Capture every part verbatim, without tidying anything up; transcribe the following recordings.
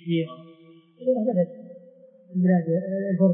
حيرة حيرة بلد من بلاد الفرس.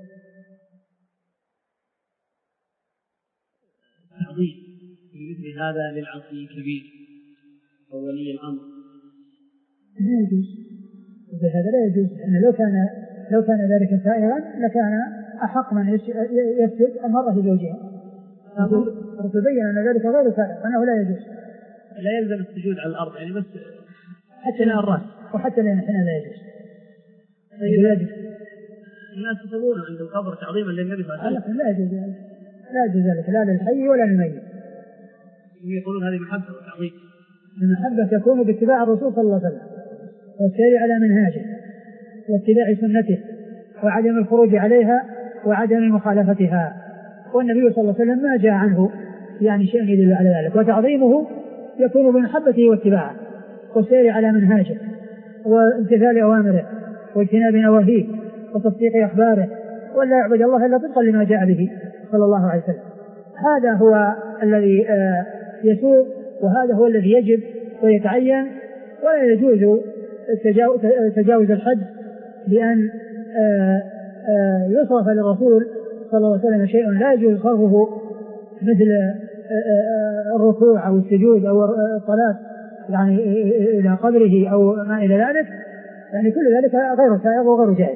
تعظيم مثل هذا للعصي كبير أو ولي الأمر لا يجوز، هذا لا يجوز، لأن لو كان لو كان ذلك سائغا لكان أحق من يسجد المرأة لزوجها. تبين أن ذلك غير سائغ، أنه لا يجوز، لا يلزم السجود على الأرض يعني بس حتى لا الرأس وحتى لا نحن لا يجوز. طيب الناس يسوون عند القبر تعظيما للنبي صلى الله عليه وسلم. لا يجوز ذلك، لا يجوز ذلك لا للحي ولا للميت. يقولون هذه محبة وتعظيم. المحبة تكون باتباع الرسول صلى الله عليه وسلم والسير على منهاجه واتباع سنته وعدم الخروج عليها وعدم مخالفتها، والنبي صلى الله عليه وسلم ما جاء عنه يعني شيء يدل على ذلك. وتعظيمه يكون بمحبته واتباعه والسير على منهاجه وامتثال أوامره واجتناب نواهيه وتصديق أخباره، ولا يعبد الله إلا طبقا لما جاء به صلى الله عليه وسلم. هذا هو الذي يسوء، وهذا هو الذي يجب ويتعين، ولا يجوز تجاوز الحد بأن يصرف للرسول صلى الله عليه وسلم شيء لا يجوز صرفه مثل الركوع أو السجود أو الصلاة يعني إلى قبره أو ما إلى ذلك، يعني كل ذلك غير سائغ وغير جائز.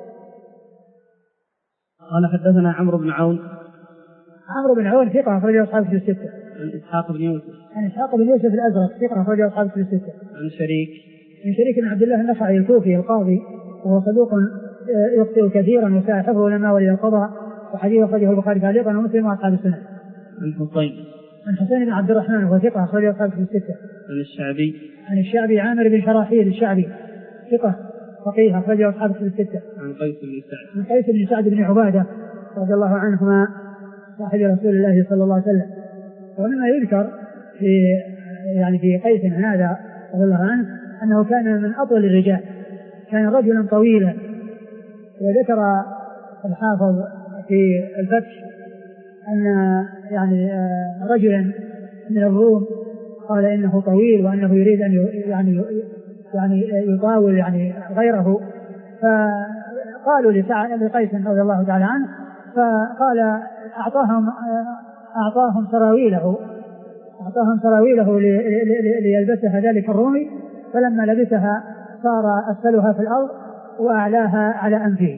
قال حدثنا عمرو بن عون. عمرو بن عون ثقة أخرجه أصحاب في الستة. عن إسحاق بن يوسف. عن إسحاق بن يوسف الأزرق ثقة أخرجه أصحاب في الستة. عن شريك. من شريك بن عبد الله النخعي الكوفي القاضي، وهو صدوق يخطئ كثيرا وساء حفظه لما ولي القضاء، وحديث أخرجه البخاري تعليقا ومسلم وأصحاب السنن. عن حسين. عن حسين بن عبد الرحمن وهو ثقة أخرجه أصحاب في الستة. عن الشعبي. عن الشعبي عامر بن شراحيل الشعبي ثقة فقيه أخرجه أصحاب في الستة. عن قيس بن سعد. عن قيس بن سعد بن عبادة رضي الله عنهما صاحب رسول الله صلى الله عليه وسلم. ومما يذكر في يعني في قيس هذا رضي الله عنه أنه كان من أطول الرجال، كان رجلا طويلا. وذكر الحافظ في الفتح أن يعني رجلا من الروم قال إنه طويل وأنه يريد أن يعني يعني يطاول يعني غيره، فقالوا لقيس رضي الله تعالى عنه، فقال أعطاهم أعطاهم سراويله أعطاهم سراويله ليلبسها ذلك الرومي، فلما لبسها صار أسفلها في الأرض وأعلاها على أنفه.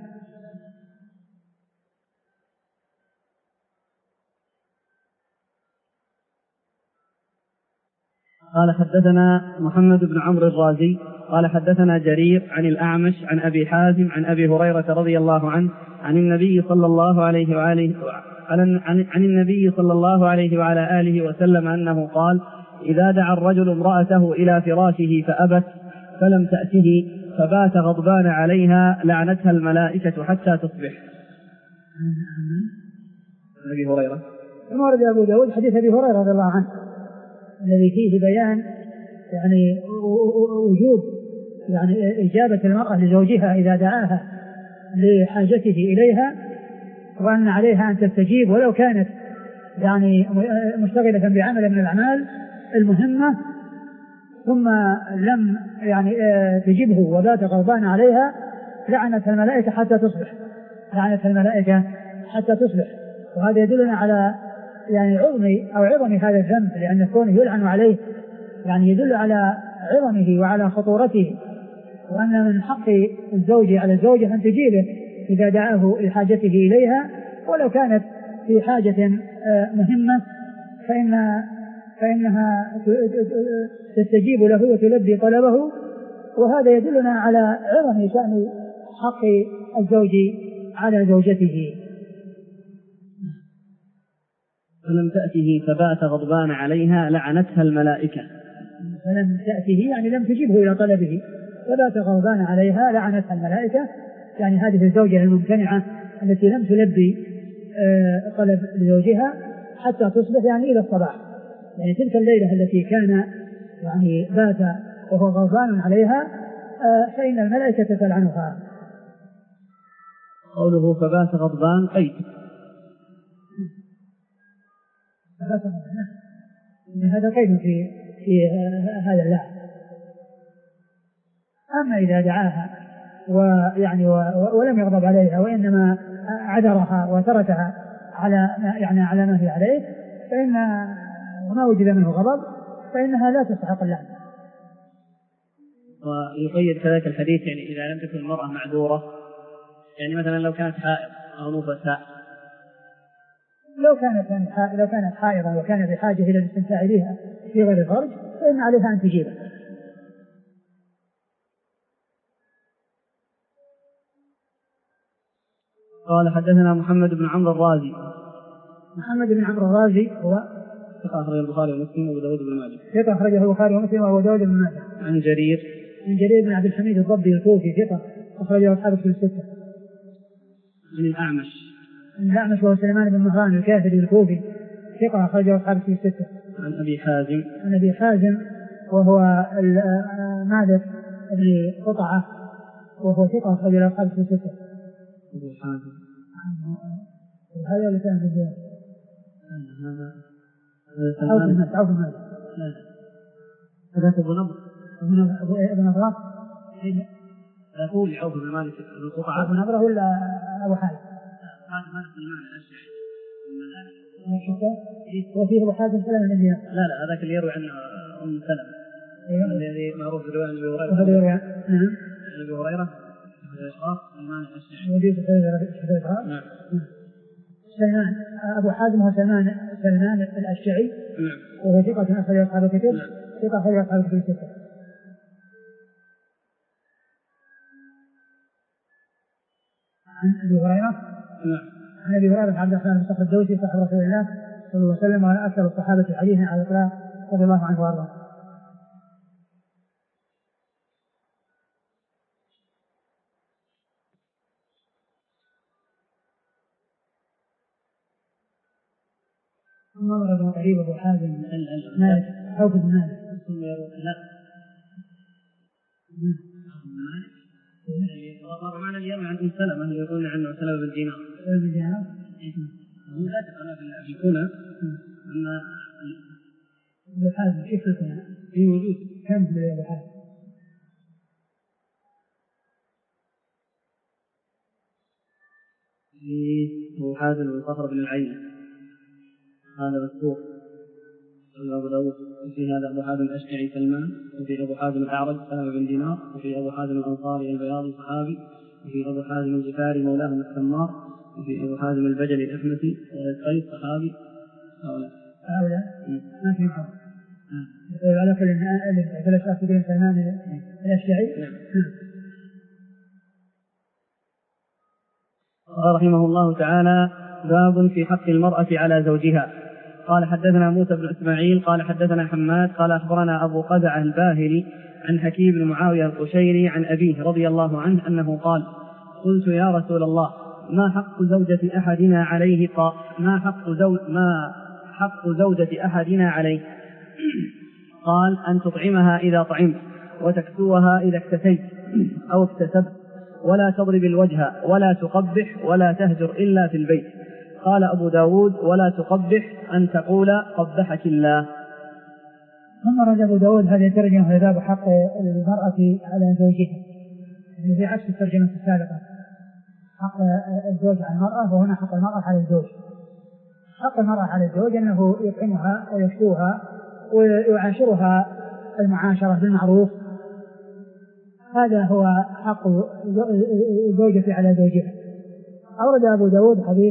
قال حدثنا محمد بن عمرو الرازي قال حدثنا جرير عن الأعمش عن أبي حازم عن أبي هريرة رضي الله عنه عن النبي صلى الله عليه وآله عن, عن النبي صلى الله عليه وعلى آله وسلم أنه قال: إذا دعا الرجل امرأته إلى فراشه فأبت فلم تأته فبات غضبان عليها لعنتها الملائكة حتى تصبح. أبي هريرة. ثم ورد أبو داود حديث أبي هريرة رضي الله عنه الذي فيه بيان يعني وجوب يعني إجابة المرأة لزوجها إذا دعاها لحاجته إليها، وأن عليها أن تستجيب ولو كانت يعني مشتغلة بعمل من الأعمال المهمة، ثم لم يعني تجبه وبات غضبان عليها لعنت الملائكة حتى تصبح لعنت الملائكة حتى تصبح. وهذا يدلنا على يعني عظم أو عظم هذا الذنب، لأن كونه يلعن عليه يعني يدل على عظمه وعلى خطورته، وأن من حق الزوج على الزوجة أن تجيبه إذا دعاه لحاجته إليها، ولو كانت في حاجة مهمة فإن فإنها تستجيب له وتلبي طلبه. وهذا يدلنا على عظم شأن حق الزوج على زوجته. فلم تأته فبات غضبان عليها لعنتها الملائكة. فلم تأته يعني لم تجبه إلى طلبه، فبات غضبان عليها لعنتها الملائكة، يعني هذه الزوجة الممتنعة التي لم تلبي طلب لزوجها حتى تصبح يعني إلى الصباح، يعني تلك الليلة التي كان يعني بات وهو غضبان عليها فإن الملائكة تلعنها. قوله فبات غضبان قيد هذا قيد في في هذا اللعب. أما إذا دعاها ويعني ولم يغضب عليها وإنما عذرها وتركها على يعني على ما هي عليه فإن وما وجد منه غضب فإنها لا تستحق اللعنة. ويقيد كذلك الحديث يعني إذا لم تكن المرأة معذورة، يعني مثلا لو كانت حائض أو نفساء، لو كانت لو كانت حائضا وكانت بحاجة إلى الاستمتاع بها في غير الفرج فإن عليها أن تجيبه. قال حدثنا محمد بن عمرو الرازي. محمد بن عمرو الرازي هو ثقة أخرجه البخاري ومسلم وأبو داود بن ماجه. ثقة أخرجه البخاري ومسلم وأبو داود بن ماجه. عن جرير عن جرير بن عبد الحميد الضبي الكوفي ثقة أخرجه أصحاب الكتب الستة. عن الأعمش. عن الأعمش وهو سليمان بن مهران الكاهلي الكوفي ثقة أخرجه أصحاب الكتب الستة. عن أبي حازم. عن أبي حازم وهو مالك بن قطعة وهو ثقة أخرجه أصحاب الكتب الستة. أبو حازم. هذا اللي كان في الجواب. هذا عوف المال عوف المال. لا هذا أبو نضر. أبو نضرة. لا تقول عوف بن مالك القطعة. أبو نضرة ولا أبو حازم؟ هذا مالك المال الأشعري. وفيه أبو حازم سلمة بن دينار. لا لا هذاك اللي يروي عنه أم سلمة. الذي معروف برواية أبي هريرة. وهذا يروي عن أبي هريرة. سلمان الأشعري. وجيز حديث نعم. سلمان أبو حازم هو سلمان سلمان الأشعري. نعم. وهو ثقة أخرج أصحاب الكتب. ثقة أخرج أصحاب الكتب الستة. عن أبي هريرة. نعم. عن أبي هريرة عبد الرحمن بن صخر الدوسي صاحب رسول الله صلى الله عليه وسلم وعلى أكثر الصحابة حديثا على الإطلاق رضي الله عنه وأرضاه. نظر ابن قريب أبو حازم مالك عوف بن مالك. لا مر معنا اليوم عن أم سلمة يقول عنه سلمة بن دينار. سلمة بن دينار. هو لا تقرأ في الكنى أما أبو حازم كيف الكنى؟ في وجود كم في أبو حازم؟ في أبو حازم بن صخر بن العين هذا مذكور أبو داود. وفي هذا أبو حازم الأشعري سلمان، وفي أبو حازم الأعرج سلمة بن دينار، وفي أبو حازم الأنصاري البياضي صحابي، وفي أبو حازم الجفاري مولاهم السمار، وفي أبو حازم البجلي الأحمسي قيس صحابي. هؤلاء هؤلاء ما في حق. على كل ألف ثلاث أفضل سلمان الأشعري. قال رحمه الله تعالى: باب في حق المرأة على زوجها. قال حدثنا موسى بن إسماعيل قال حدثنا حماد قال أخبرنا أبو قزعة الباهلي عن حكيم بن معاوية القشيري عن أبيه رضي الله عنه أنه قال: قلت يا رسول الله ما حق زوجة أحدنا عليه قال ما حق زوج ما حق زوجة أحدنا عليه؟ قال: أن تطعمها إذا طعمت وتكسوها إذا اكتسيت أو اكتسبت ولا تضرب الوجه ولا تقبح ولا تهجر إلا في البيت. قال أبو داود: ولا تقبح أن تقول قبحك الله. ثم رد أبو داود هذه الترجمة في باب حق المرأة على زوجها في عكس الترجمة السابقة. حق الزوج على المرأة وهنا حق المرأة على الزوج. حق المرأة على الزوج أنه يطعمها ويكسوها ويعاشرها المعاشرة بالمعروف، هذا هو حق الزوجة على زوجها. أورد أبو داود حديث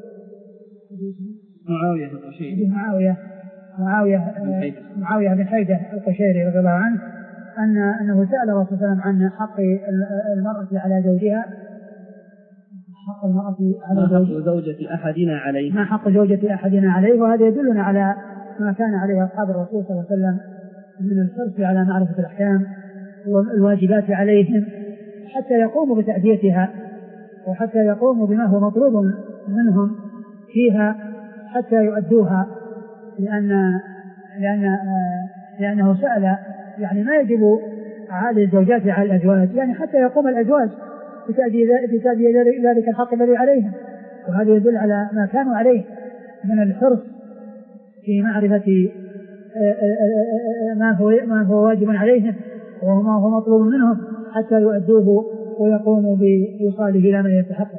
معاوية حديث معاوية معاوية معاوية بن حيدة القشيري رضي الله عنه أن أنه سأل الرسول صلى الله عليه وسلم عن حق المرأة على زوجها. حق المرأة على زوجة أحدنا عليه. ما حق زوجة أحدنا عليه؟ وهذا يدلنا على ما كان عليه أصحاب الرسول صلى الله عليه وسلم من الحرص على معرفة الأحكام والواجبات عليهم حتى يقوموا بتأديتها وحتى يقوموا بما هو مطلوب منهم فيها حتى يؤدوها، لأن لأن لأنه سأل يعني ما يجب على الزوجات على الأزواج، يعني حتى يقوم الأزواج بتأدية ذلك الحق الذي عليهم. وهذا يدل على ما كانوا عليه من الحرص في معرفة ما هو ما هو واجب عليهم وما هو مطلوب منهم حتى يؤدوه ويقوموا بإيصاله إلى من يستحقه.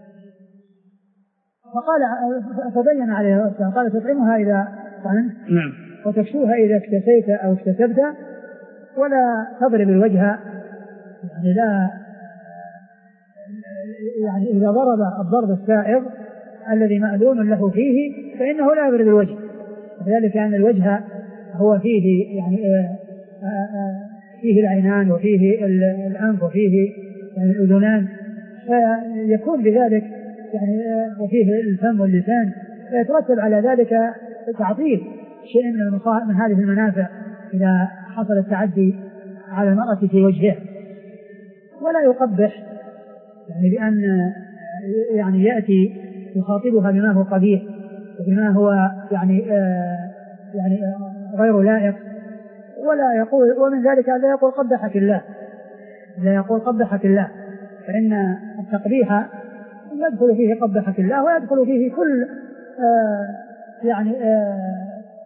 فقال فبين عليه السلام قال تطعمها إذا طعمت نعم وتكسوها إذا اكتسيت أو اكتسبت ولا تضرب الوجه، يعني لا يعني إذا ضرب الضرب السائغ الذي مأذون له فيه فإنه لا يضرب الوجه، وذلك أن الوجه هو فيه يعني فيه العينان وفيه الأنف وفيه يعني الأذنان، فيكون بذلك يعني وفيه الفم واللسان، فيترتب على ذلك تعطيل شيء من من هذه المنافع إذا حصل التعدي على المرأة في وجهها. ولا يقبح يعني بأن يعني يأتي يخاطبها بما هو قبيح وبما هو يعني آه يعني آه غير لائق، ولا يقول ومن ذلك لا يقول قبحك الله، لا يقول قبحك الله، فإن التقبيح يدخل فيه قبحك الله ويدخل فيه كل آه يعني آه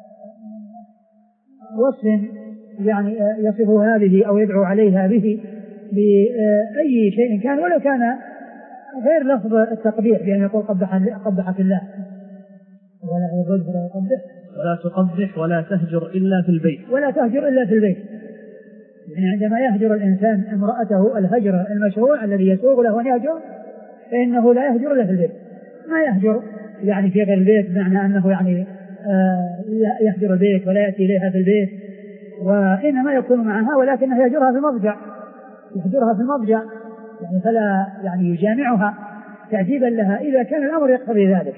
وصف يعني آه يصفها به أو يدعو عليها به بأي شيء كان ولو كان غير لفظ التقبيح بأن يقول قبحك الله، ولا يقول ولا يقبح ولا تقبح ولا تهجر إلا في البيت ولا تهجر إلا في البيت. يعني عندما يهجر الإنسان امرأته الهجر المشروع الذي يسوغ له أن يهجر فإنه لا يهجر إلا في البيت، ما يهجر يعني في غير البيت بمعنى أنه يعني آه يهجر البيت ولا يأتي إليها في البيت، وإنما يكون معها ولكنه يهجرها في المضجع، يهجرها في المضجع يعني فلا يعني يجامعها تعذيبا لها إذا كان الأمر يقتضي ذلك.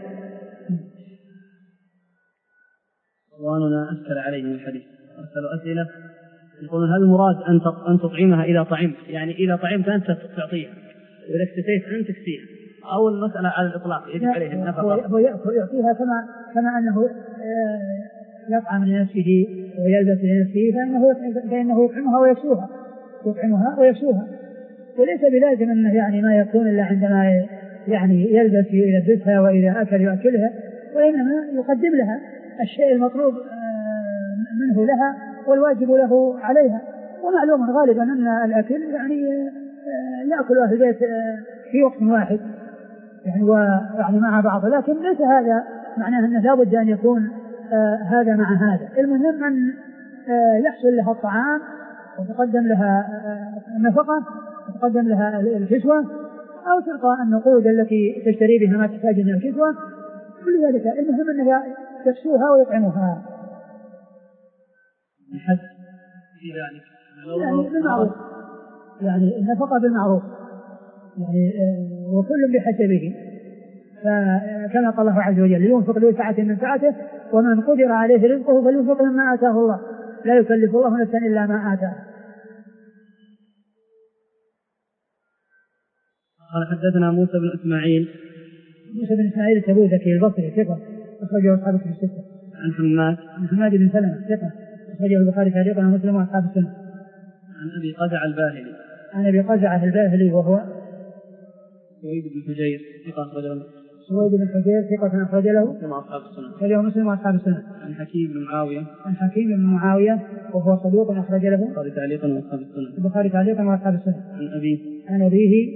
إخواننا أشكل عليهم الحديث أرسلوا أسئلة يقولون هل المراد أن أن تطعمها إذا طعمت، يعني إذا طعمت أنت تعطيها وإذا اكتسيت أنت تكسيها، أو المسألة على الإطلاق يجب عليه النفقة؟ هو يعطيها كما كما أنه يطعم لنفسه ويلبس لنفسه فإنه فإنه يطعمها ويكسوها يطعمها ويكسوها، وليس بلازم أنه يعني ما يكون إلا عندما يعني يلبس يلبسها وإذا أكل يأكلها، وإنما يقدم لها الشيء المطلوب منه لها والواجب له عليها. ومعلوم غالبا أن الأكل يعني يأكل أهل البيت في وقت واحد يعني ويعني مع بعض، لكن ليس هذا معناه أنه لا بد أن يكون هذا مع هذا. المهم أن يحصل لها الطعام وتقدم لها النفقة وتقدم لها الكسوة أو تلقى النقود التي تشتري بها ما تحتاج من الكسوة، كل ذلك المهم أنها يكسوها ويطعموها. الحد في ذلك يعني بالمعروف، يعني النفقة بالمعروف يعني وكل بحسبه، فكما قال الله عز وجل لينفق ذو سعة من سعته ومن قدر عليه رزقه فلينفق مما آتاه الله لا يكلف الله نفسا إلا ما آتاه. قال حدثنا موسى بن إسماعيل موسى بن إسماعيل التبوذكي البصري ثقة أخرجه أصحاب في الستة. عن حماد عن حماد بن سلمة ثقة أخرجه البخاري تعليقا ومسلم وأصحاب السنة. عن أبي قزع الباهلي عن أبي قزع الباهلي وهو سويد بن حجير ثقة أخرجه سويد بن حجير ثقة أخرج له مسلم وأصحاب السنة. أخرجه مسلم وأصحاب السنة. عن حكيم بن معاوية عن حكيم بن معاوية وهو صدوق أخرج له البخاري تعليقا وأصحاب السنة. البخاري تعليقا وأصحاب السنة. عن أبيه عن أبيه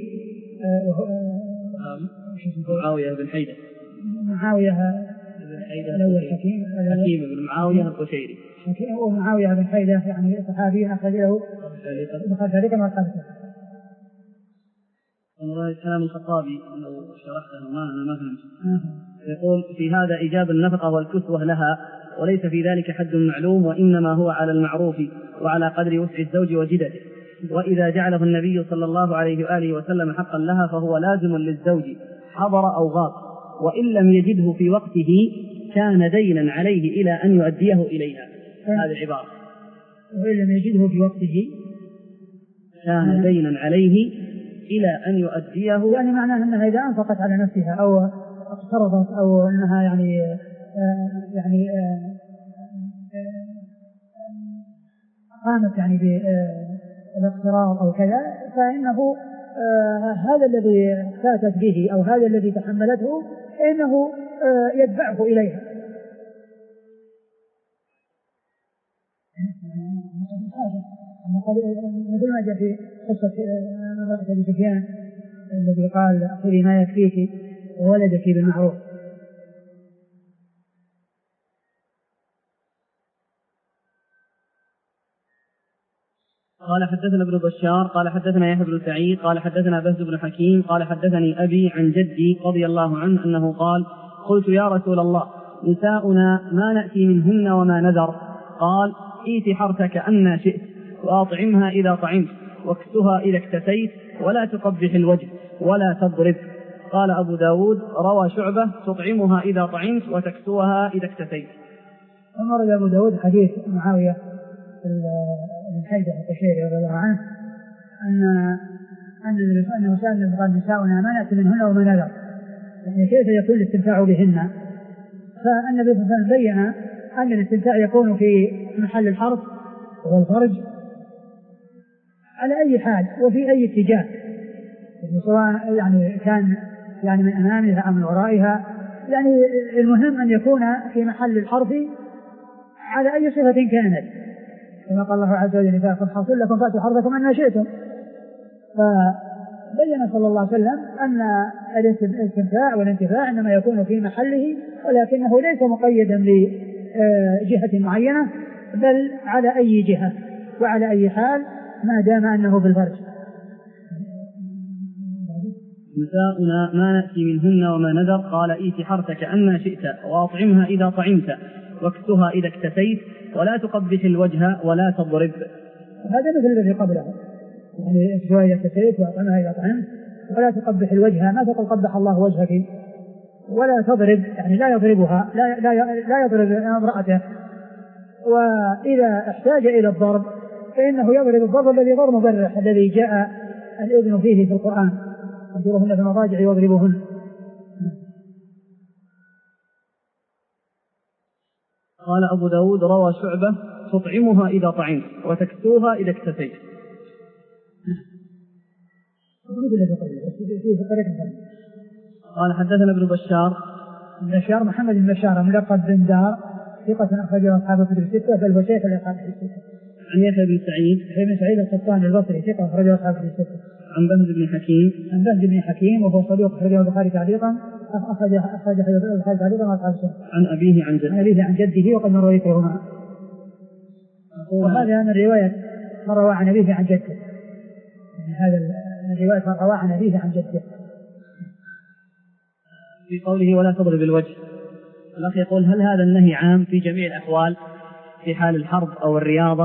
معاوية بن حيدة معاوية بن حيدة الأول حكيم حكيم بن معاوية القشيري حكيم ومعاوية بن حيدة يعني صحابي أخرج له البخاري تعليقا وأصحاب السنة. والله كلام الخطابي لو شرحته ما ما فهمت. يقول في هذا إيجاب النفقة والكسوة لها وليس في ذلك حد معلوم وإنما هو على المعروف وعلى قدر وسع الزوج وجدته، وإذا جعله النبي صلى الله عليه وآله وسلم حقا لها فهو لازم للزوج حضر أو غاب، وإن لم يجده في وقته كان دينا عليه إلى أن يؤديه إليها. هذه العبارة وإن لم يجده في وقته كان دينا عليه إلى أن يؤديه، يعني معناه أنها إذا أنفقت على نفسها أو اقترضت أو أنها يعني آه يعني آه قامت يعني بالاقتراض أو كذا فإنه آه هذا الذي فاتت به أو هذا الذي تحملته فإنه آه يدفعه إليها. مثل ما جاء في قصة امرأة أبي سفيان الذي قال خذي ما يكفيك وولدك بالمعروف. قال حدثنا ابن بشار قال حدثنا يحيى بن سعيد قال حدثنا بهز بن حكيم قال حدثني أبي عن جدي رضي الله عنه أنه قال قلت يا رسول الله نساؤنا ما نأتي منهن وما نذر؟ قال ائت حرثك أن شئت وأطعمها إذا طعمت واكسها إذا اكتسيت ولا تقبح الوجه ولا تضرب. قال أبو داود روى شعبة تطعمها إذا طعمت وتكسوها إذا اكتسيت. أمر أبو داود حديث معاوية بن حيدة القشيري رضي الله عنه أن أن أنه سأل قال نساؤنا ما نأتي منهن وما نذر، يعني كيف يكون الاستمتاع بهن؟ فالنبي صلى الله عليه وسلم بين أن الاستمتاع يكون في محل الحرث والفرج على أي حال وفي أي اتجاه، سواء يعني كان يعني من أمامها أو من ورائها، يعني المهم أن يكون في محل الحرث على أي صفة كانت، كما قال الله عز وجل إذا كنتم حرث لكم فأتوا حرثكم أن شئتم. فبين صلى الله عليه وسلم أن الاستمتاع والانتفاع إنما يكون في محله، ولكنه ليس مقيدا بجهة معينة بل على أي جهة وعلى أي حال ما دام أنه في الفرج. نساؤنا ما نأتي منهن وما نذر؟ قال ائت حرثك أن شئت وأطعمها إذا طعمت واكسها إذا اكتسيت ولا تقبح الوجه ولا تضرب. هذا مثل الذي قبله، يعني اكسها إذا اكتسيت وأطعمها إذا طعمت ولا تقبح الوجه، ما تقول قبح الله وجهك، ولا تضرب يعني لا يضربها، لا, لا, لا يضرب امرأته، وإذا احتاج إلى الضرب فإنه يضرب الضرب الذي ضرب مبرح الذي جاء الإذن فيه في القرآن واهجروهن في المضاجع واضربوهن. قال أبو داود روى شعبة تطعمها إذا طعمت وتكسوها إذا اكتسيت. قال حدثنا ابن بشار بن بشار محمد بن بشار ملقب بن دار ثقة أخرجه أصحاب الكتب الستة بل وشيخ الأصحاب الستة. عن يحيى بن سعيد يحيى بن سعيد القطان البصري ثقة أخرجه أصحاب الكتب الستة. عن بهز بن حكيم عن بهز بن حكيم وهو صدوق أخرجه البخاري تعليقا أخرج أخرج البخاري تعليقا وأصحاب السنة. عن أبيه عن جده عن أبيه عن جده وقد مر رويتهما، وهذا من رواية من روى عن أبيه عن جده، يعني هذا الرواية من روى عن أبيه عن جده. في قوله ولا تضرب الوجه، الأخ يقول هل هذا النهي عام في جميع الأحوال في حال الحرب أو الرياضة؟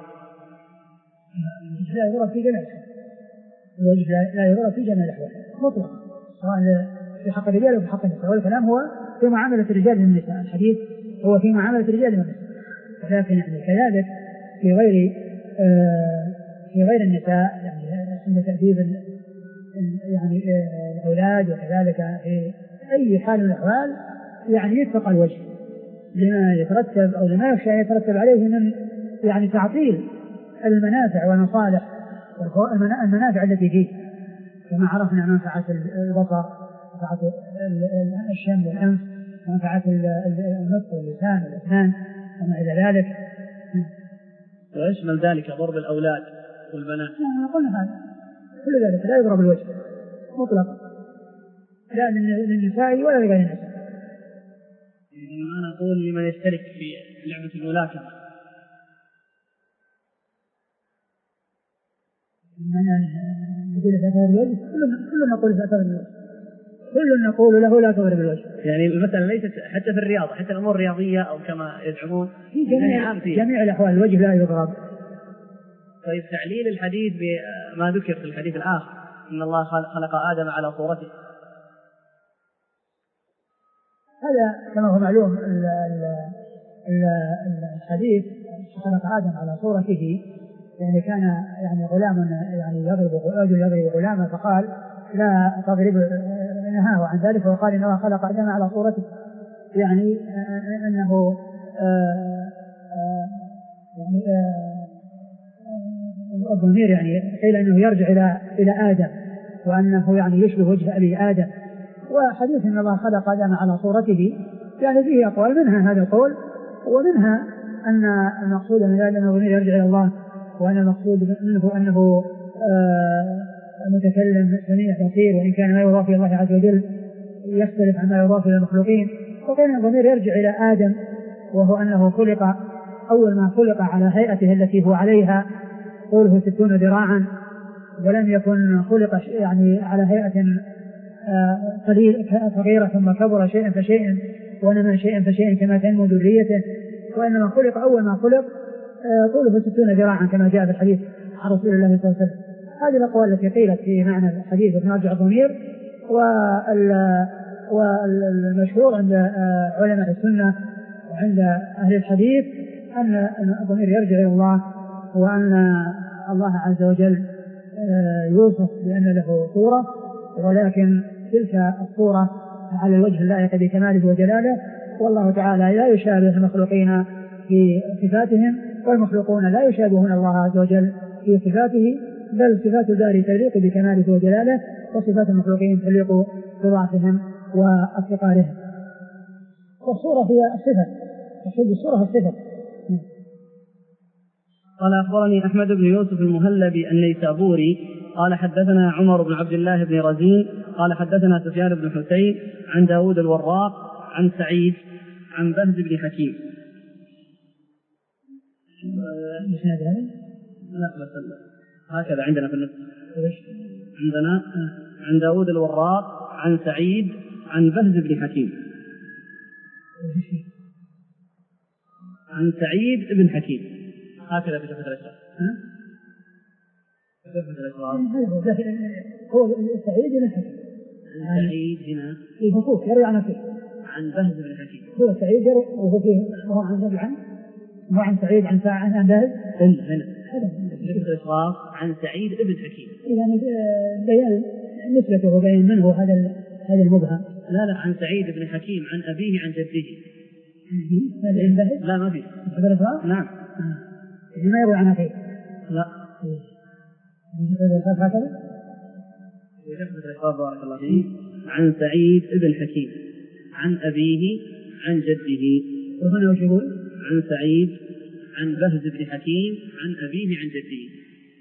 لا يضرب في جميع الأحوال، الوجه لا يضرب في جميع الأحوال مطلقا، سواء في حق الرجال أو في حق النساء، والكلام هو في معاملة الرجال للنساء، الحديث هو في معاملة الرجال للنساء، لكن يعني كذلك في غير آه في غير النساء، يعني عند تأديب يعني آه الأولاد، وكذلك في أي حال من الأحوال يعني يتقى الوجه لما يترتب أو لما يخشى يترتب عليه من يعني تعطيل المنافع والمصالح والمنافع التي فيه، كما عرفنا منفعة البصر، منفعة الشم والأنف، منفعة النطق واللسان والأسنان وما إلى ذلك. ويشمل ذلك ضرب الأولاد والبنات. نعم قلنا هذا كل ذلك لا يضرب الوجه مطلقا، لا للنساء ولا لغير النساء. أنا أقول لمن يشترك في لعبة الملاكمة، نقول لا تضرب الوجه، كلنا نقول لا تضرب الوجه، كل نقول له لا تضرب الوجه. يعني المسألة ليست حتى في الرياضة، حتى الأمور الرياضية أو كما يزعمون في جميع, جميع الأحوال الوجه لا يضرب. طيب تعليل الحديث بما ذكر في الحديث الآخر إن الله خلق آدم على صورته، هذا كما هو معلوم ال ال ال الحديث خلق آدم على صورته، يعني كان يعني غلام يعني يضرب رجل يضرب غلاما فقال لا تضرب، نهاه عن ذلك وقال إن الله خلق آدم على صورته، يعني أنه يعني الضمير يعني قيل أنه يرجع إلى إلى آدم، وأنه يعني يشبه وجه أبي آدم. وحديث إن الله خلق آدم على صورته يعني فيه أقوال، منها هذا القول، ومنها أن المقصود من ذلك أنه يرجع إلى الله، وأن المقصود منه أنه متكلم سميع بصير، وإن كان ما يضاف إلى الله عز وجل يختلف عما يضاف إلى المخلوقين. وكان الضمير يرجع إلى آدم، وهو أنه خلق أول ما خلق على هيئته التي هو عليها، طوله ستون ذراعا، ولم يكن خلق يعني على هيئة صغيرة ثم كبر شيئا فشيئا ونمى شيئا فشيئا كما تنمو ذريته، وإنما خلق أول ما خلق طوله ستون ذراعا كما جاء في الحديث عن رسول الله صلى الله عليه وسلم. هذه الأقوال التي قيلت في معنى الحديث ونرجع الضمير. والمشهور عند علماء السنة وعند أهل الحديث أن الضمير يرجع إلى الله، وأن الله عز وجل يوصف بأن له صورة، ولكن تلك الصورة على الوجه اللائق بكماله وجلاله، والله تعالى لا يشابه المخلوقين في صفاتهم، والمخلوقون لا يشابهون الله عز وجل في صفاته، بل صفات الباري تليق بكماله وجلاله، وصفات المخلوقين تليق بضعفهم وافتقارهم. والصورة هي الصفة، تشد الصورة الصفة. قال أخبرني أحمد بن يوسف المهلبي النيسابوري قال حدثنا عمر بن عبد الله بن رزين قال حدثنا سفيان بن حسين عن داود الوراق عن سعيد عن بهز بن حكيم. لا بس هكذا عندنا في النص، عندنا عن داود الوراق عن سعيد عن بهز بن حكيم، عن سعيد بن حكيم، هكذا في تحفة الأشراف. هو سعيد بن حكيم، سعيد هنا الفقوق يروي عن فيه عن بهز بن حكيم، هو سعيد وهو فيه هو عن ذلك عن هو عن سعيد عن ساعة عن بهز هنا هنا في تحفة الأشراف عن سعيد بن حكيم، يعني بيان نسبته وبيان من هو هذا هذا المبهم. لا لا عن سعيد بن حكيم عن أبيه عن جده. هذا بهز؟ لا ما في. نعم. ما يروي عن أخيه؟ لا. هكذا؟ بارك الله فيك. عن سعيد بن حكيم عن أبيه عن جده. وهنا وش يقول؟ عن سعيد عن بهز بن حكيم عن أبيه عن جده.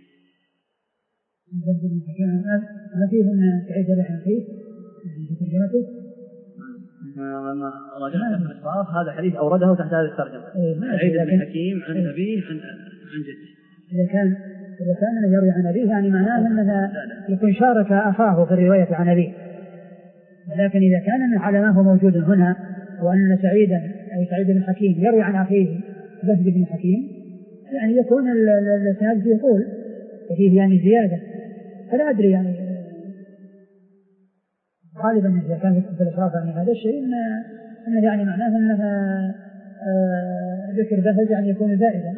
بهز بن حكيم ما فيه أن سعيد بن حكيم في ترجمته؟ لما رجعت في الإصراف هذا حديث أورده تحت هذه الترجمة. سعيد بن حكيم عن أبيه عن عن جده. إذا كان إذا كان يروي عن أبيه يعني معناه أنه يكون شارك أخاه في الرواية عن أبيه، لكن إذا كان على ما هو موجود هنا وأن سعيدا أي سعيد بن حكيم يروي عن أخيه بهز بن حكيم، يعني يكون الإسناد فيه طول وفيه يعني زيادة، فلا أدري يعني غالبا إذا كان في الإشراف عن هذا الشيء إن إن يعني معناه أنها ذكر بهز يعني يكون زائدا،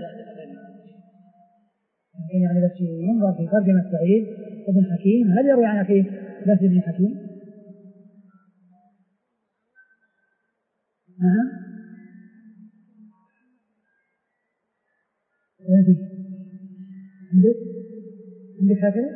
لكن يعني بس ينظر في ترجمة سعيد بن حكيم هل يروي عن أخيه بهز بن حكيم؟ نعم. وين عندك عندك هكذا؟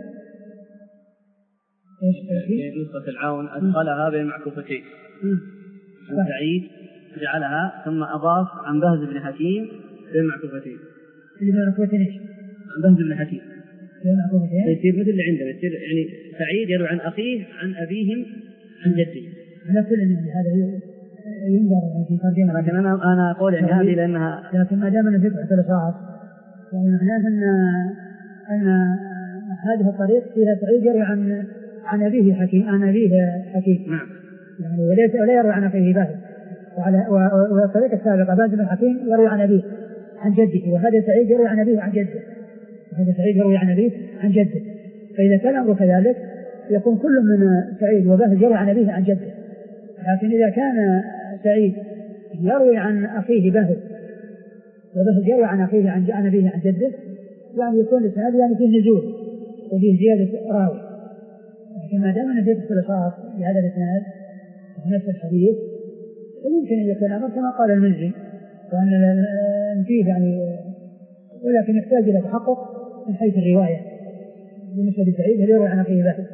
في نسخة العون أدخلها بين معكوفتين عن سعيد جعلها ثم أضاف عن بهز بن حكيم بين معكوفتين. اللي بين معكوفتين إيش؟ عن بهز بن حكيم. بين معكوفتين. يصير مثل اللي عندنا، يصير يعني سعيد يروي عن أخيه عن أبيهم عن جده. على كل من هذا ينظر في ترجمة. لكن أنا أنا أقول يعني هذه لأنها لكن ما دام أن فتحة الإصراف يعني معناه أن أن هذه الطريق فيها سعيد يروي عن عن أبيه حكيم عن أبيه حكيم. نعم. يعني وليس ولا يروي عن أخيه بهز. وعلى والطريقة السابقة بهز بن حكيم يروي عن أبيه عن جده، وهذا سعيد يروي عن أبيه عن جده، وهذا سعيد يروي عن أبيه عن جده. فإذا كان الأمر كذلك يكون كل من سعيد وبهز يروي عن أبيه عن جده. لكن إذا كان سعيد يروي عن أخيه بهز وبهز يروي عن أخيه عن عن أبيه عن جده، يعني يكون الإسناد يعني فيه نزول وفيه زيادة راوي. لكن ما دام أن فيه اختلافات بهذا الإسناد في نفس الحديث يمكن أن يكون الأمر كما قال المنذري وأن فيه يعني، ولكن يحتاج إلى تحقق من حيث الرواية بالنسبة لسعيد هل يروي عن أخيه بهز.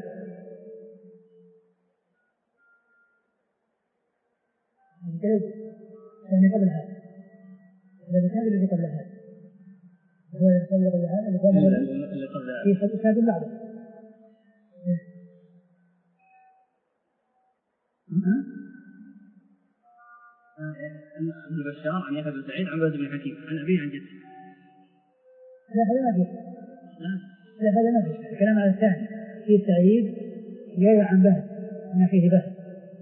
يعني قبل هذا هذا الإسناد الذي قبل هذا هو الإرسال قبل هذا اللي كان اللي قبل هذا في حديث هذا بعده. ابن بشار عن يحيى بن سعيد عن بهز بن حكيم عن أبيه عن جده. لا هذا ما فيه. لا هذا ما فيه. الكلام على الثاني في سعيد يروي عن بهز ما فيه بهز.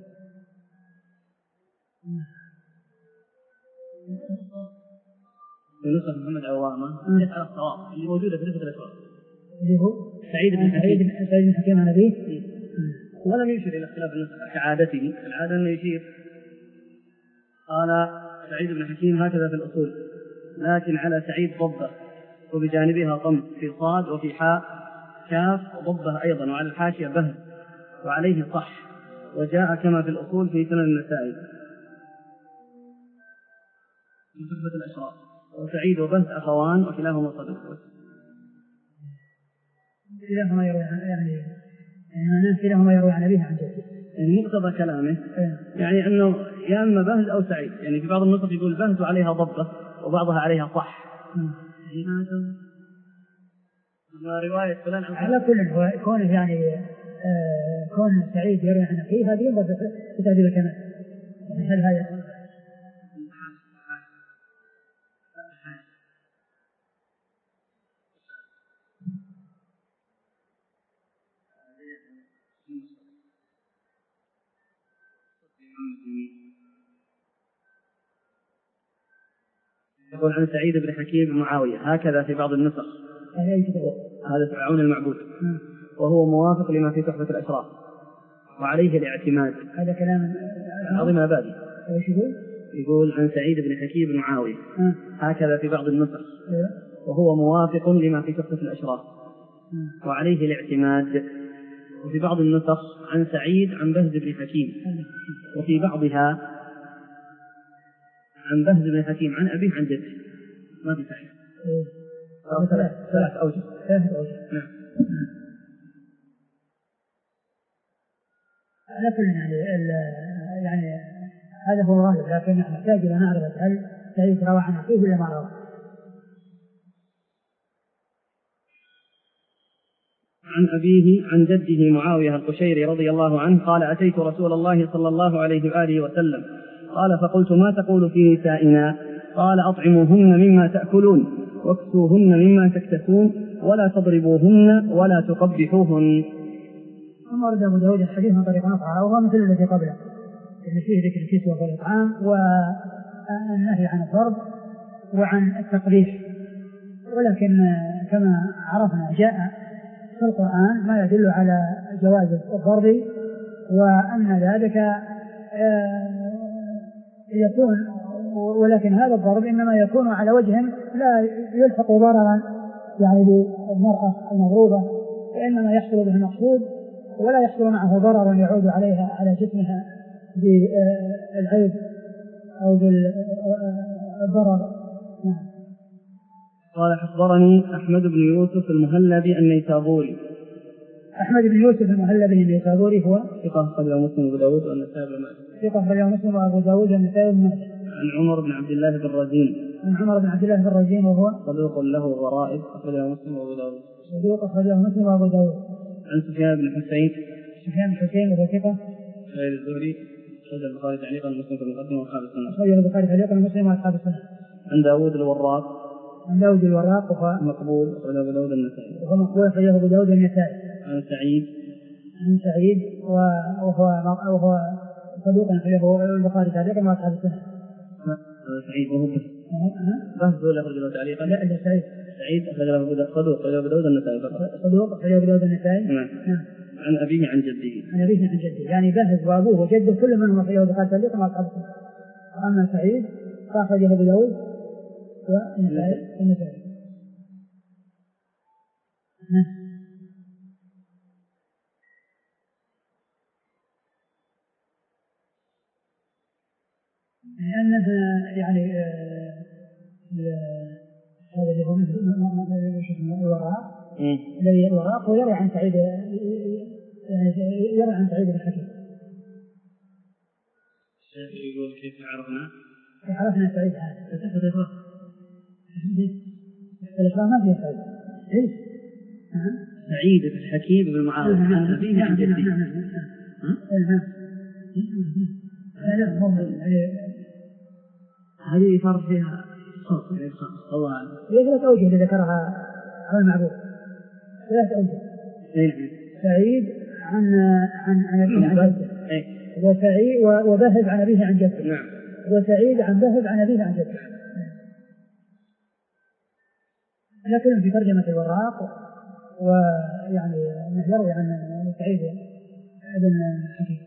في نسخة محمد عوامة على الصواب اللي موجودة في نسخة الأشواق اللي هو سعيد بن حكيم. سعيد بن حكيم عن أبيه. ولم يشير إلى اختلاف النسخ كعادته. العادة أنه يشير. قال سعيد بن حكيم هكذا في الأصول لكن على سعيد ضبة وبجانبها ضم في صاد وفي حاء كاف ضبة أيضا وعلى الحاشية بهز وعليه صح وجاء كما في الأصول في سنن النسائي من صفة الأشراف. وسعيد وبهز أخوان وكلاهما صدوق. كلاهما يروي عن يعني يعني كلاهما يروي عن أبيه عن جده. يعني مقتضى كلامه يعني أنه يا إما بهز أو سعيد. يعني في بعض النسخ يقول بهز وعليها ضبة وبعضها عليها صح. ما رواية فلان على كل هو كونه يعني آه كون سعيد يروي عن أخيه هذه ينبغي في تهذيب الكمال. هل هذا يقول عن سعيد بن حكيم بن معاوية هكذا في بعض النسخ. هذا فرعون المعبود وهو موافق لما في تحفة الأشراف وعليه الاعتماد. هذا كلام عظيم أبادي. ايش يقول؟ يقول عن سعيد بن حكيم بن معاوية هكذا في بعض النسخ وهو موافق لما في تحفة الأشراف وعليه الاعتماد. وفي بعض النسخ عن سعيد عن بهز بن حكيم وفي بعضها عن بهز بن حكيم عن أبيه عن جده. ما في سعيد. ثلاث ثلاث أوجه. ثلاث أوجه. نعم. على كل يعني يعني هذا هو الغالب لكن نحتاج إلى معرفة هل سعيد روى عن أخيه ولا ما روى. عن أبيه عن جده معاوية القشيري رضي الله عنه قال أتيت رسول الله صلى الله عليه وآله وسلم قال فقلت ما تقول في نسائنا؟ قال أطعموهن مما تأكلون واكسوهن مما تكتسون ولا تضربوهن ولا تقبحوهن. ثم ورد أبو داود الحديث من طريق أخرى وهو مثل الذي قبله اللي فيه ذكر الكسوة والإطعام والنهي عن الضرب وعن التقبيح. ولكن كما عرفنا جاء في القرآن ما يدل على جواز الضرب وأن ذلك يكون ولكن هذا الضرب إنما يكون على وجه لا يلحق ضررا يعني بالمرأة المضروبة وإنما يحصل به المقصود ولا يحصل معه ضرر يعود عليها على جسمها بالعيب أو بالضرر. قال أخبرني أحمد بن يوسف المهلبي النيسابوري. أحمد بن يوسف المهلبي النيسابوري هو ثقة أخرجه مسلم وأبو داود والنسائي بن ماجه. ثقة أخرجه مسلم وأبو داود والنسائي بن ماجه. عن عمر بن عبد الله بن رزين. عن عمر بن عبد الله بن رزين وهو صدوق له غرائب أخرجه مسلم وأبو داود. صدوق أخرجه مسلم وأبو داود. عن سفيان بن حسين. سفيان بن حسين وهو ثقة. غير الزهري أخرج البخاري تعليقا ومسلم في المقدمة وأصحاب السنة. أخرج البخاري تعليقا ومسلم وأصحاب السنة. عن داوود الوراق. عن داود الوراق وهو مقبول أخرجه أبو داود النسائي. وهو مقبول أخرجه أبو داود النسائي. عن سعيد. عن سعيد وهو وهو صدوق أخرجه البخاري تعليقا وأصحاب السنة. سعيد وهو بس. بس ولا أخرجه تعليقا؟ لا إلا سعيد. سعيد أخرجه أبو داود صدوق أخرجه أبو داود النسائي فقط. صدوق أخرجه أبو داود النسائي. نعم. عن أبيه عن جده. عن أبيه عن جده يعني بهز وأبوه وجده كل منهم أخرجه البخاري تعليقا وأصحاب السنة. أما سعيد فأخرجه أبو داود والنسائي. لأنه يعني هذا اللي هو الوراق الذي الوراق ويروي عن سعيد يعني يروي عن سعيد بن حكيم. الشيخ يقول كيف عرفنا؟ عرفنا سعيد هذا. الإكرام ما فيه فائدة. إيه؟ سعيد بن حكيم بن معاوية عن أبيه عن جده. هذه فرق فيها صوت من الخمس الله أعلم. ثلاث أوجه اللي ذكرها على المعروف. ثلاث أوجه. سعيد عن عن عن أبيه عن جده. وسعيد وبهز عن أبيه عن جده. نعم. وسعيد عن بهز عن أبيه عن جده. لكن في ترجمة الوراق ويعني يروي عن سعيد بن حكيم.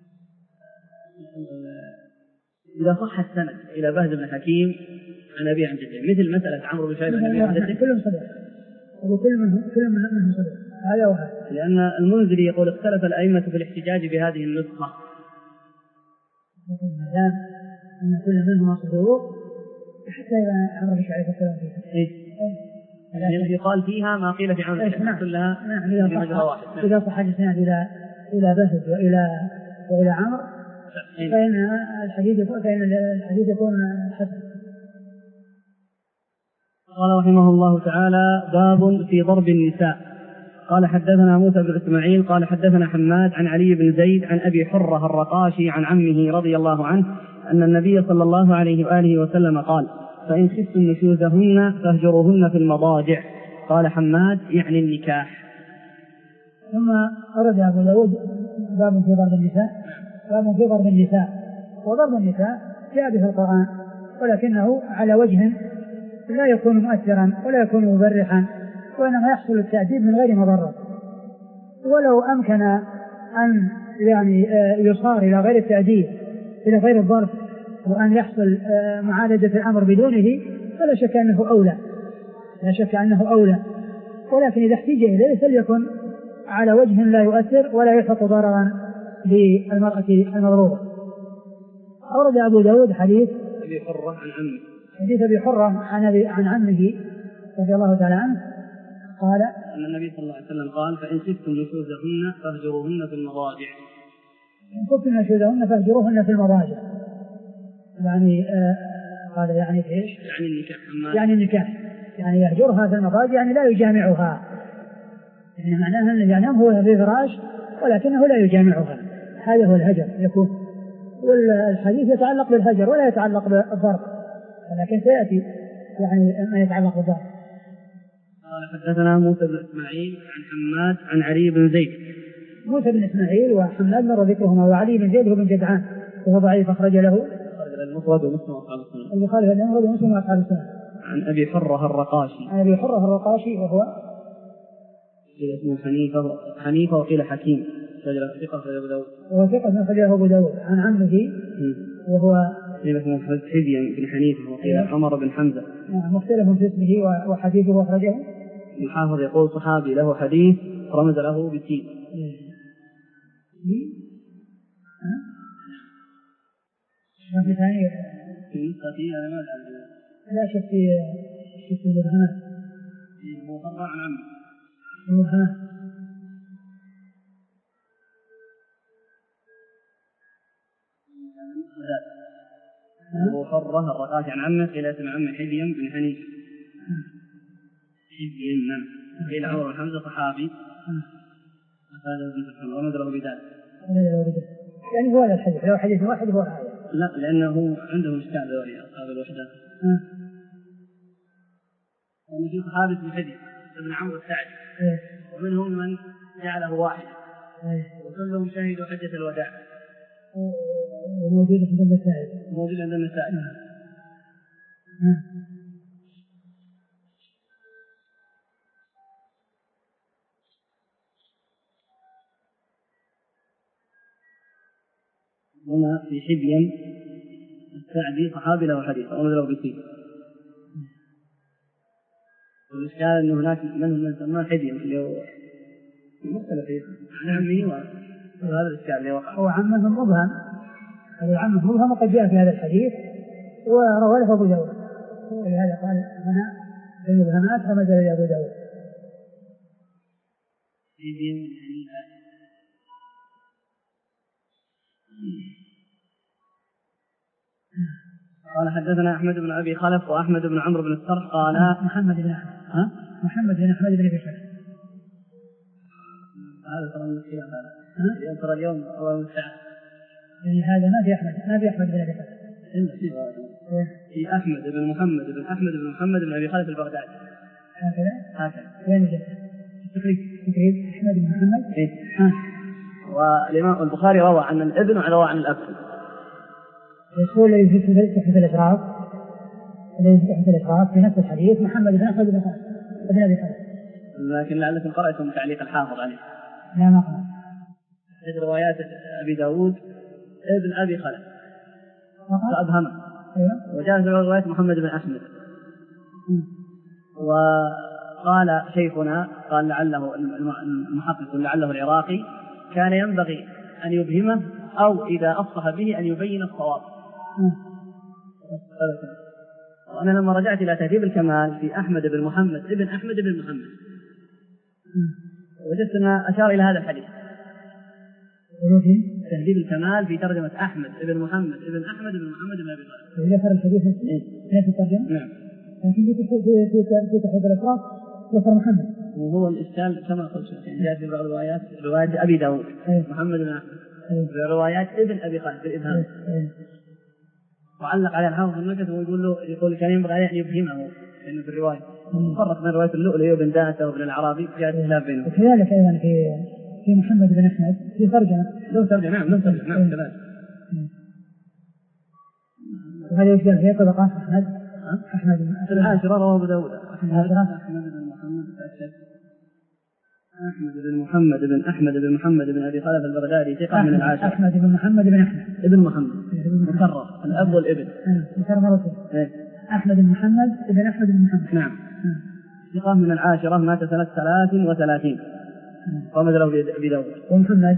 إذا صح السند إلى بهز بن حكيم عن أبيه عن جده مثل مسألة عمرو بن شعيب عن أبيه عن جده كلهم صدق وكل منهم كل منهم صدق هذا وهذا. لأن المنذري يقول اختلف الأئمة في الاحتجاج بهذه النسخة. ما دام أن كل منهم صدوق حتى إذا عمرو بن شعيب اختلف فيها. إيه. الذي قال فيها ما قيل في عمرو بن كلها في مجرى واحد. إذا صح الإسناد إلى إلى بهز وإلى وإلى عمرو فإن الحديث يكون فإن الحديث يكون حسن. قال رحمه الله تعالى باب في ضرب النساء. قال حدثنا موسى بن إسماعيل قال حدثنا حماد عن علي بن زيد عن أبي حرة الرقاشي عن عمه رضي الله عنه أن النبي صلى الله عليه وآله وسلم قال فإن خفتم نشوزهن فاهجروهن في المضاجع. قال حماد يعني النكاح. ثم أرد أبو داود باب في ضرب النساء. باب في ضرب النساء. وضرب النساء جاء به القرآن ولكنه على وجه لا يكون مؤثرا ولا يكون مبرحا وإنما يحصل التأديب من غير مضرة. ولو أمكن أن يعني يصار إلى غير التأديب إلى غير الضرب وأن يحصل معالجة الأمر بدونه فلا شك أنه أولى لا شك أنه أولى ولكن إذا احتيج إليه فليكن على وجه لا يؤثر ولا يلحق ضررا بالمرأة المضروبة. أورد أبو داود حديث أبي حرة عن عمه حديث أبي حرة عن, أبي عن عمه رضي الله تعالى عنه قال أن النبي صلى الله عليه وسلم قال فإن خفتم نشوزهن فاهجروهن في المضاجع. إن خفتم نشوزهن فاهجروهن في المضاجع يعني آه قال يعني إيش؟ يعني النكاح. يعني النكاح يعني يهجرها في المضاجع يعني لا يجامعها يعني معناها أن يعني هو في فراش ولكنه لا يجامعها هذا هو الهجر يكون. والحديث يتعلق بالهجر ولا يتعلق بالضرب ولكن سيأتي يعني ما يتعلق بالضرب. قال حدثنا موسى بن إسماعيل عن حماد عن علي بن زيد. موسى بن إسماعيل وحماد مر ذكرهما وعلي بن زيد هو بن جدعان وهو ضعيف أخرج له المفرد ومسلم وأصحاب السنن. المخالف المفرد ومسلم وأصحاب السنن. عن أبي حرة الرقاشي. عن أبي حرة الرقاشي وهو اسمه حنيفة حنيفة وقيل حكيم ثقة في أبو داود. وهو ثقة من خرجه أبو داود عن عمه وهو اسمه حزيم بن حنيفة وقيل عمر بن حمزة. مختلف في اسمه وحديثه أخرجه. الحافظ يقول صحابي له حديث رمز له بالتين. ما في ثاني في نسخة فيها أنا ما أدري. لا شك في في المبهمات. هو فرع عن عمه. المبهمات. أبو حرة الرقاشي عن عمه قيل اسم عمه حزيم بن حنيفة. حزيم نعم. قيل عمر بن حمزة صحابي. هذا ابن سبحان رمز له بذلك. يعني هو هذا الحديث لو حديث واحد هو هذا. لا لأنه عندهم إشكال ذولي أصحاب الوحدات. ومن في صحابة ابن حزيم ابن عمرو السعدي ومنهم من جعله واحدا وكلهم شهدوا حجة الوداع. موجود عند النسائي. موجود عند النسائي. هنا في حبيا السعدي صحابي له حديث أو له بسيط. والإشكال أنه هناك منهم من سماه حبيا اللي هو مختلف عن عمه وهذا الإشكال اللي وقع. هو عمه مبهم. هذا عمه مبهم وقد جاء في هذا الحديث وروى له أبو داود. ولهذا قال هنا في المبهمات رمز له أبو داود. حبيا قال حدثنا أحمد بن أبي خلف وأحمد بن عمرو بن السرح قال محمد بن أحمد ها محمد بن أحمد بن أبي خلف. هذا ترى المشكلة هذا ترى اليوم هو المستعان. يعني هذا ما في أحمد ما في أحمد بن أبي خلف. في أحمد بن محمد بن أحمد بن محمد بن أبي خلف البغدادي. هكذا هكذا. وين جاء؟ تقريب تقريب أحمد بن محمد. إيه. والإمام البخاري روى عن الابن وروى عن الأب. يقول الذي في تحت الإشراف الذي في تحت الإشراف في نفس الحديث محمد بن أحمد بن خلف ابن أبي خلف. لكن لعلكم قرأتم تعليق الحافظ عليه. لا ما قرأت. هذه روايات أبي داود ابن أبي خلف. فأبهمه. أيوة. وجاء في رواية محمد بن أحمد. وقال شيخنا قال لعله المحقق لعله العراقي كان ينبغي أن يبهمه أو إذا أصلح به أن يبين الصواب. وأنا لما رجعت إلى تهذيب الكمال في أحمد بن محمد ابن أحمد بن محمد وجدت أنه أشار إلى هذا الحديث. تهذيب الكمال في ترجمة أحمد بن محمد ابن أحمد بن محمد بن أبي خلف. ذكر الحديث نفس الترجمة. نعم. لكن في في في في تحت الإشراف ذكر محمد. وهو الإشكال كما قلت جاء في بعض الروايات رواية أبي داود محمد بن أحمد في روايات ابن أبي خلف بالإبهام. وعلق على الحافظ المكث ويقول له يقول كان ينبغي أن يفهمه لأنه في الرواية فرق بين رواية اللؤلؤي وابن داسة وابن العربي جاء خلاف بينهم. وكذلك أيضا في في محمد بن أحمد في ترجمة له ترجمة. نعم له ترجمة. نعم كذلك. وهذا يشبه في طبقات أحمد أحمد بن العاشرة رواه أبو داود. العاشرة أحمد بن محمد أحمد بن محمد بن أحمد بن محمد بن أبي خلف البغدادي ثقة من العاشرة. أحمد بن محمد بن أحمد ابن محمد مكرر الأب والابن. مكرر مرتين. أحمد بن محمد بن أحمد بن محمد. نعم. ثقة من العاشرة مات سنة ثلاث وثلاثين. رمز له أبي داود. ومحمد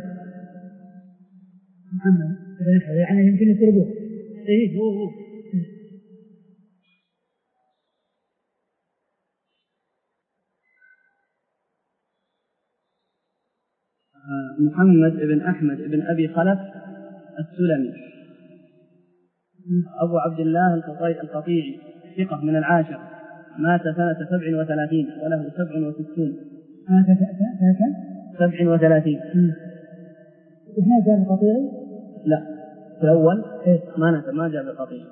محمد بن أحمد يعني يمكن يسرقوه. إيه هو هو. محمد بن أحمد بن أبي خلف السلمي أبو عبد الله القطيعي ثقة من العاشرة مات سنة سبع وثلاثين وله سبع وستون. مات سنة سبع وثلاثين. وهنا جاء القطيعي؟ لا في الأول ما نسى ما جاء بالقطيعي.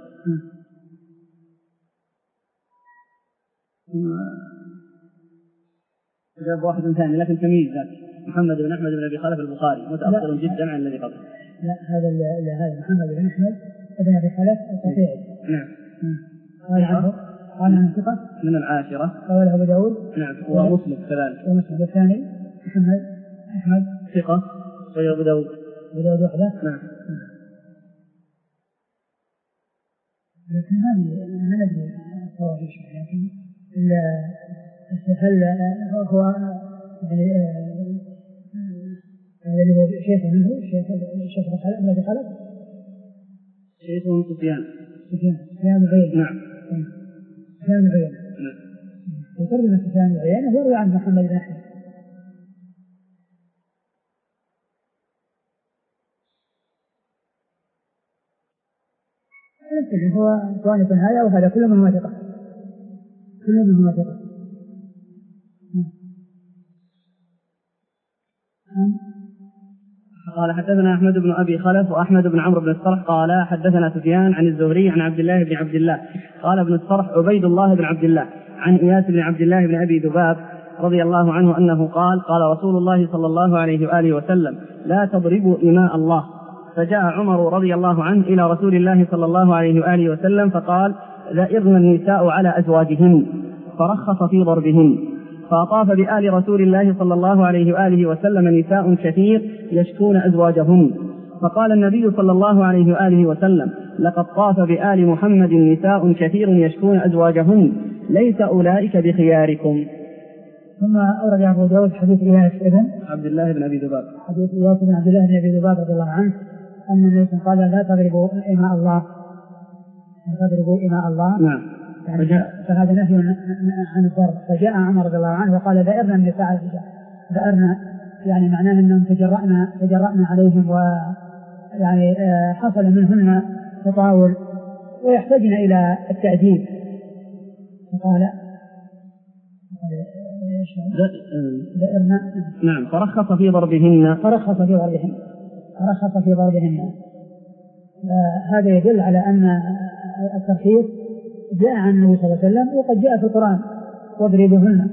جاب واحد ثاني لكن تمييز ذاك محمد بن أحمد بن أبي خلف البخاري متأخر جدا عن الذي قبله. لا هذا هذا محمد بن أحمد بن أبي خلف القطيعي. نعم. قال عنه قال عنه ثقة من العاشرة. قال أبو داود. نعم ومسلم كذلك. ومسلم الثاني محمد أحمد ثقة غير أبو داود. أبو داود وحده. نعم. لكن هذه ما ندري صار شيء لكن هل هو يعني الذي هو شيخ منه شيخ شيخ الذي خلق شيخ سفيان سفيان سفيان العييني. نعم. سفيان العييني. نعم. وترجمة سفيان العييني يروي عن محمد بن أحمد. لكن هو سواء يكون هذا أو هذا كل من هو ثقة كل من هو ثقة. قال حدثنا أحمد بن أبي خلف وأحمد بن عمرو بن الصرح قال حدثنا سفيان عن الزهري عن عبد الله بن عبد الله قال ابن الصرح عبيد الله بن عبد الله عن إياس بن عبد الله بن أبي ذباب رضي الله عنه أنه قال قال رسول الله صلى الله عليه وآله وسلم لا تضربوا إماء الله. فجاء عمر رضي الله عنه إلى رسول الله صلى الله عليه وآله وسلم فقال ذئرن النساء على أزواجهن فرخص في ضربهن. فأطاف بآل رسول الله صلى الله عليه وآله وسلم نساء كثير يشكون أزواجهن. فقال النبي صلى الله عليه وآله وسلم لقد طاف بآل محمد نساء كثير يشكون أزواجهن ليس أولئك بخياركم. ثم أورد أبو داود حديث إياس بن عبد الله بن أبي ذباب حديث إياس بن عبد الله بن أبي ذباب رضي الله عنه أن النبي قال لا تضربوا إماء الله لا تضربوا إماء الله. نعم. يعني فهذا نهي عن الضرب. فجاء عمر رضي الله عنه وقال ذئرنا النساء على الرجال. ذئرنا يعني معناه أنهم تجرأنا تجرأنا عليهم ويعني حصل منهن تطاول ويحتاجن إلى التأديب. فقال نعم فرخص في ضربهن فرخص في ضربهن فرخص في ضربهن. هذا يدل على أن الترخيص جاء عن النبي صلى الله عليه وسلم وقد جاء في القرآن واضربوهن.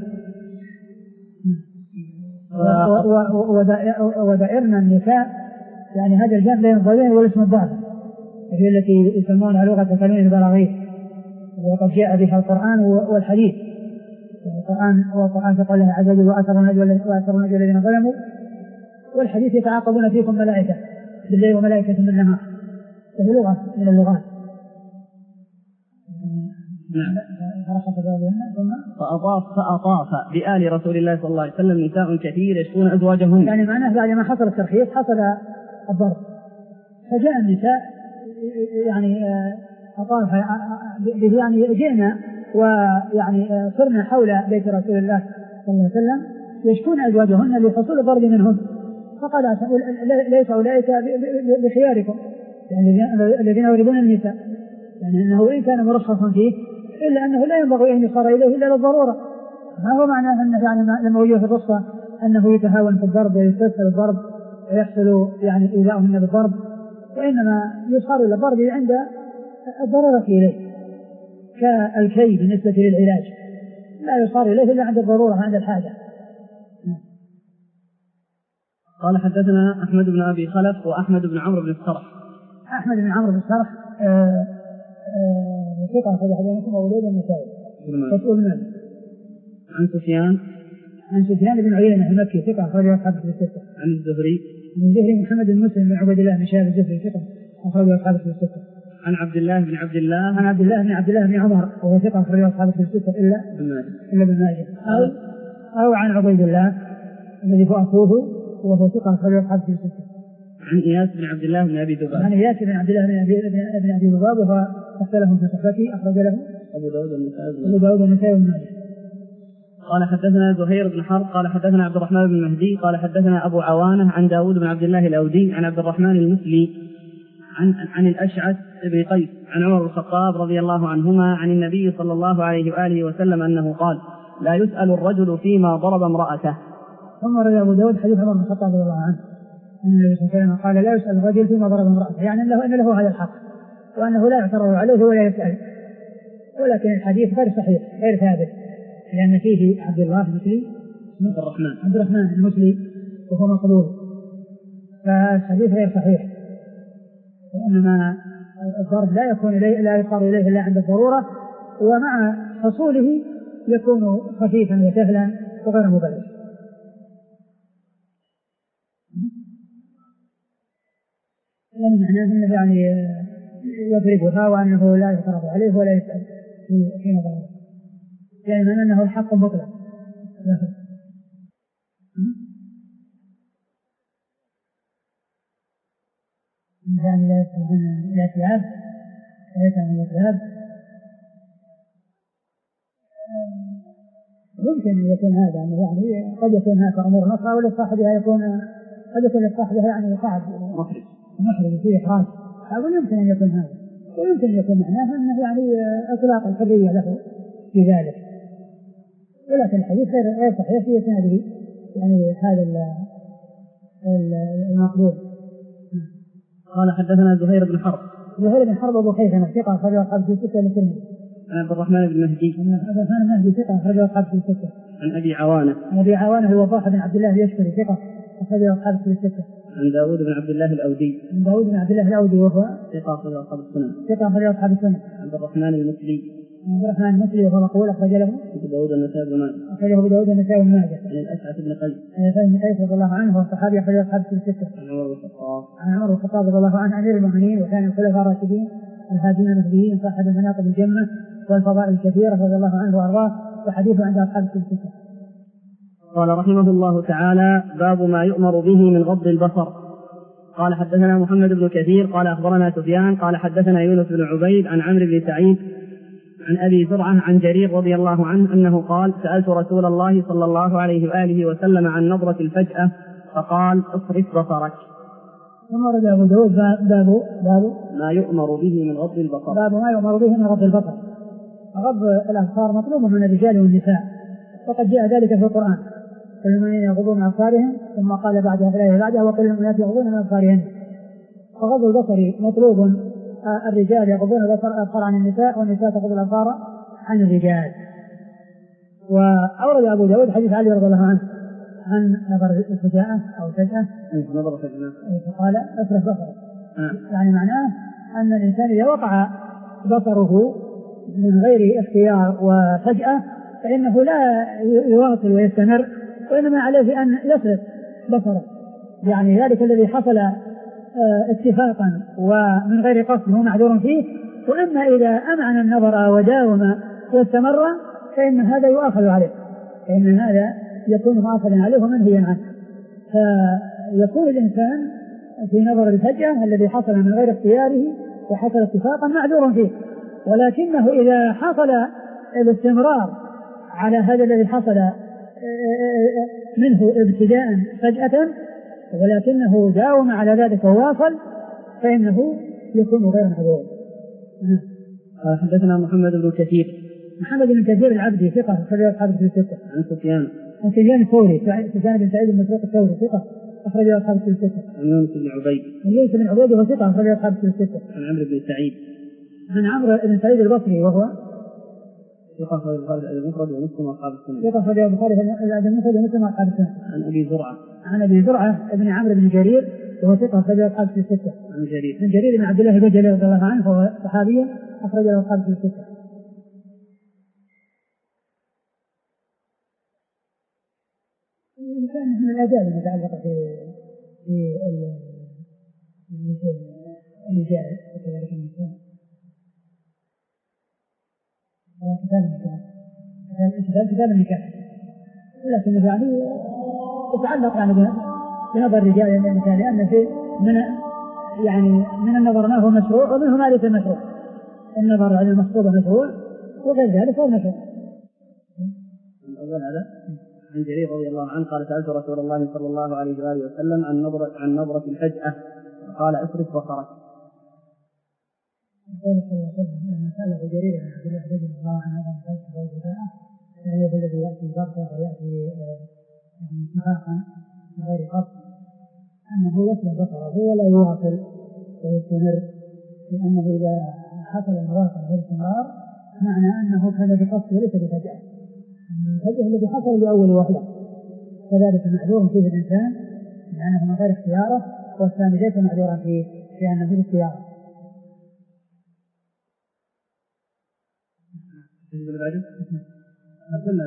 ودائرنا النساء يعني هذا الجانب بين الضربين والاسم الضعف هي التي يسمونها لغة تكلم البلاغية وقد جاء بها القرآن والحديث. القرآن والقرآن تقول الله عز وجل وأثروا النجوى الذين ظلموا، والحديث يتعاقبون فيكم ملائكة بالليل وملائكة بالنهار، وهي لغة من اللغات. فأطاف فأطاف بآل رسول الله صلى الله عليه وسلم نساء كثير يشكون أزواجهن. يعني معناه بعد ما حصل الترخيص حصل الضرب، فجاء النساء يعني أطاف به يعني جئنا ويعني صرنا حول بيت رسول الله صلى الله عليه وسلم يشكون أزواجهن لحصول الضرب منهن، فقال ليس أولئك بخياركم يعني الذين يضربون النساء، يعني أنه وإن كان مرخصا فيه إلا أنه لا ينبغي أن يصار إليه إلا للضرورة. ما هو معناه أنه يعني لما وجه في القصة أنه يتهاون في الضرب ويستسهل الضرب ويحصل يعني إيذاؤهن بالضرب، وإنما يصار إلى الضرب عند الضرورة إليه كالكي بالنسبة للعلاج، لا يصار إليه إلا عند الضرورة عند الحاجة. قال حدثنا أحمد بن أبي خلف وأحمد بن عمرو بن الصرح. أحمد بن عمرو بن الصرح ثقة أخرج حديثه أبو داود النسائي. فتقول من؟ عن سفيان عن سفيان بن عيينة المكي ثقة أخرج أصحاب الستة. عن الزهري عن الزهري محمد بن مسلم بن عبد الله بن شهاب الزهري ثقة أخرج أصحاب الستة. عن عبد الله بن عبد الله عن عبد الله بن عبد الله بن عمر وهو ثقة أخرج أصحاب الستة إلا إلا بن ماجه. أو أو عن عبيد الله الذي هو أخوه وهو ثقة أخرج أصحاب الستة. عن إياس بن عبد الله بن أبي ذباب. عن إياس بن عبد الله بن أبي بن أبي ذباب وهو اختلفهم في صحبته أخرج له أبو داود النسائي أبو داود النسائي بن ماجه. قال حدثنا زهير بن حرب قال حدثنا عبد الرحمن بن مهدي قال حدثنا أبو عوانة عن داود بن عبد الله الأودي عن عبد الرحمن المسلي عن عن الأشعث بن قيس عن عمر بن الخطاب رضي الله عنهما عن النبي صلى الله عليه وآله وسلم أنه قال: لا يسأل الرجل فيما ضرب امرأته. ثم روى أبو داود حديث عمر بن الخطاب رضي الله عنه أن النبي صلى الله عليه وسلم قال: لا يسأل الرجل فيما ضرب امرأته، يعني أنه إن له هذا الحق وأنه لا يعترض عليه ولا يسأل. ولكن الحديث غير صحيح غير ثابت، لأن فيه عبد الله المسلي عبد الرحمن عبد الرحمن المسلي وهو مقبول، فالحديث غير صحيح. وإنما الضرب لا يكون إليه لا يصار إليه إلا عند الضرورة، ومع حصوله يكون خفيفا وسهلا وغير مبالغ. يعني معناه أنه يعني يضربها وأنه لا يعترض عليه ولا يسأل في نظره، يعني من أنه الحق مطلق. يعني لا يستطيعون الاعتياد ليس من الاعتياد. يمكن أن يكون هذا يعني قد يكون هذا أمور نصرة ولصاحبها يكون قد يكون لصاحبها يعني صعب محرج فيه إحراج، أقول يمكن أن يكون هذا، ويمكن أن يكون معناه أنه يعني إطلاق الحرية له في ذلك. ولكن الحديث غير صحيح في إسناده يعني هذا المقبول. قال حدثنا زهير بن حرب زهير بن حرب أبو خيثمة ثقة أخرج أصحاب في الستة للترمذي. عن عبد الرحمن بن مهدي عبد الرحمن بن مهدي ثقة أخرج أصحاب في الستة. عن أبي عوانة عن أبي عوانة هو ضاح بن عبد الله اليشكري ثقة أخرج أصحاب في الستة. عن داود بن عبد الله الأودي عن داود بن عبد الله الأودي وهو ثقة أخرج أصحاب السنن. ثقة أخرج أصحاب السنن. عبد الرحمن المسلي عبد الرحمن المسلي وهو مقبول أخرج له أبو داود النسائي بن ماجه. أخرجه أبو داود النسائي بن ماجه. عن الأشعث بن قيس عن الأشعث بن قيس رضي الله عنه والصحابي أخرج أصحاب في الستة. عن عمر بن الخطاب عن عمر بن الخطاب رضي الله عنه أمير المؤمنين وكان الخلفاء الراشدين الهادين المهديين صاحب المناقب الجمة والفضائل الكثيرة رضي الله عنه وأرضاه، وحديثه عند أصحاب في الستة. قال رحمه الله تعالى: باب ما يؤمر به من غض البصر. قال حدثنا محمد بن كثير قال أخبرنا سفيان قال حدثنا يونس بن عبيد عن عمرو بن سعيد عن أبي زرعة عن جرير رضي الله عنه أنه قال: سألت رسول الله صلى الله عليه وآله وسلم عن نظرة الفجأة فقال: اصرف بصرك. ثم ورد أبو داود باب باب ما يؤمر به من غض البصر. باب ما يؤمر به من غض البصر. غض الأبصار مطلوب من الرجال والنساء، وقد جاء ذلك في القرآن: كل المؤمنين يغضون من أبصارهم، ثم قال بعدها في الآية بعدها: وكل المؤمنات يغضون من أبصارهن. فغض البصر مطلوب، الرجال يغضون الأبصار عن النساء، والنساء تغض الأبصار عن الرجال. وأورد أبو داود حديث علي رضي الله عنه عن نظر الفجاءة أو فجأة، نظر فجأة فقال: أسرف بصرك. يعني معناه أن الإنسان إذا وقع بصره من غير اختيار وفجأة فإنه لا يواصل ويستمر، وإنما عليه أن يسرف بصره. يعني ذلك الذي حصل اتفاقا ومن غير قصد هو معذور فيه، وأما إذا أمعن النظر وداوم واستمر فإن هذا يؤاخذ عليه، فإن هذا يكون مؤاخذا عليه ومنهيا عنه. فيكون الإنسان في نظر الفجأة الذي حصل من غير اختياره وحصل اتفاقا معذور فيه، ولكنه إذا حصل الاستمرار على هذا الذي حصل منه ابتداء فجأة ولكنه داوم على ذلك وواصل فإنه يكون غير معذور. حدثنا محمد بن كثير. محمد بن كثير العبدي ثقة أخرج أصحاب الكتب الستة. عن سفيان عن سفيان الثوري سفيان بن سعيد بن مسروق الثوري ثقة أخرج أصحاب الكتب الستة. عن يونس بن عبيد. عن يونس بن عبيد وهو ثقة أخرج أصحاب الكتب الستة. عن عمرو بن سعيد. عن عمرو بن سعيد البصري وهو ثقة أخرج البخاري المفرد ومسلم وأصحاب السنن. ثقة أخرج البخاري المفرد ومسلم وأصحاب السنن. عن أبي زرعة. عن أبي زرعة ابن عمرو بن جرير وهو ثقة أخرج أصحاب الكتب الستة. عن جرير. عن جرير بن عبد الله البجلي رضي الله عنه وهو صحابي أخرج أصحاب الكتب الستة. كان من الآداب المتعلقة في في الرجال وكذلك النساء. كتاب النكاح كتاب كتاب النكاح ولكن يعني يتعلق يعني بنظر الرجال والنساء، لأن في من يعني من النظر ما هو مشروع ومنه ما ليس مشروع. النظر على المخطوبة مشروع وغير ذلك هو مشروع. الأول هذا عن جرير رضي الله عنه قال: سألت رسول الله صلى الله عليه وآله وسلم عن نظرة عن نظرة الفجأة قال: أسرف بصرك. قال صلى الله عليه وسلم لما سأله جرير عن عبد الله رضي الله عنه عن الفجأة والفجاءة يعني هو الذي يأتي بغتة ويأتي يعني اتفاقا من غير قصد أنه يسرف بصره ولا يواصل ويستمر، لأنه إذا حصل المواصل والاستمرار معنى أنه كان بقصد وليس بفجأة. الفجأة الذي حصل بأول وهلة كذلك معذور فيه الإنسان لأنه من غير اختياره، والثاني ليس معذورا فيه لأنه باختياره. بالنسبة لبعده أرسلنا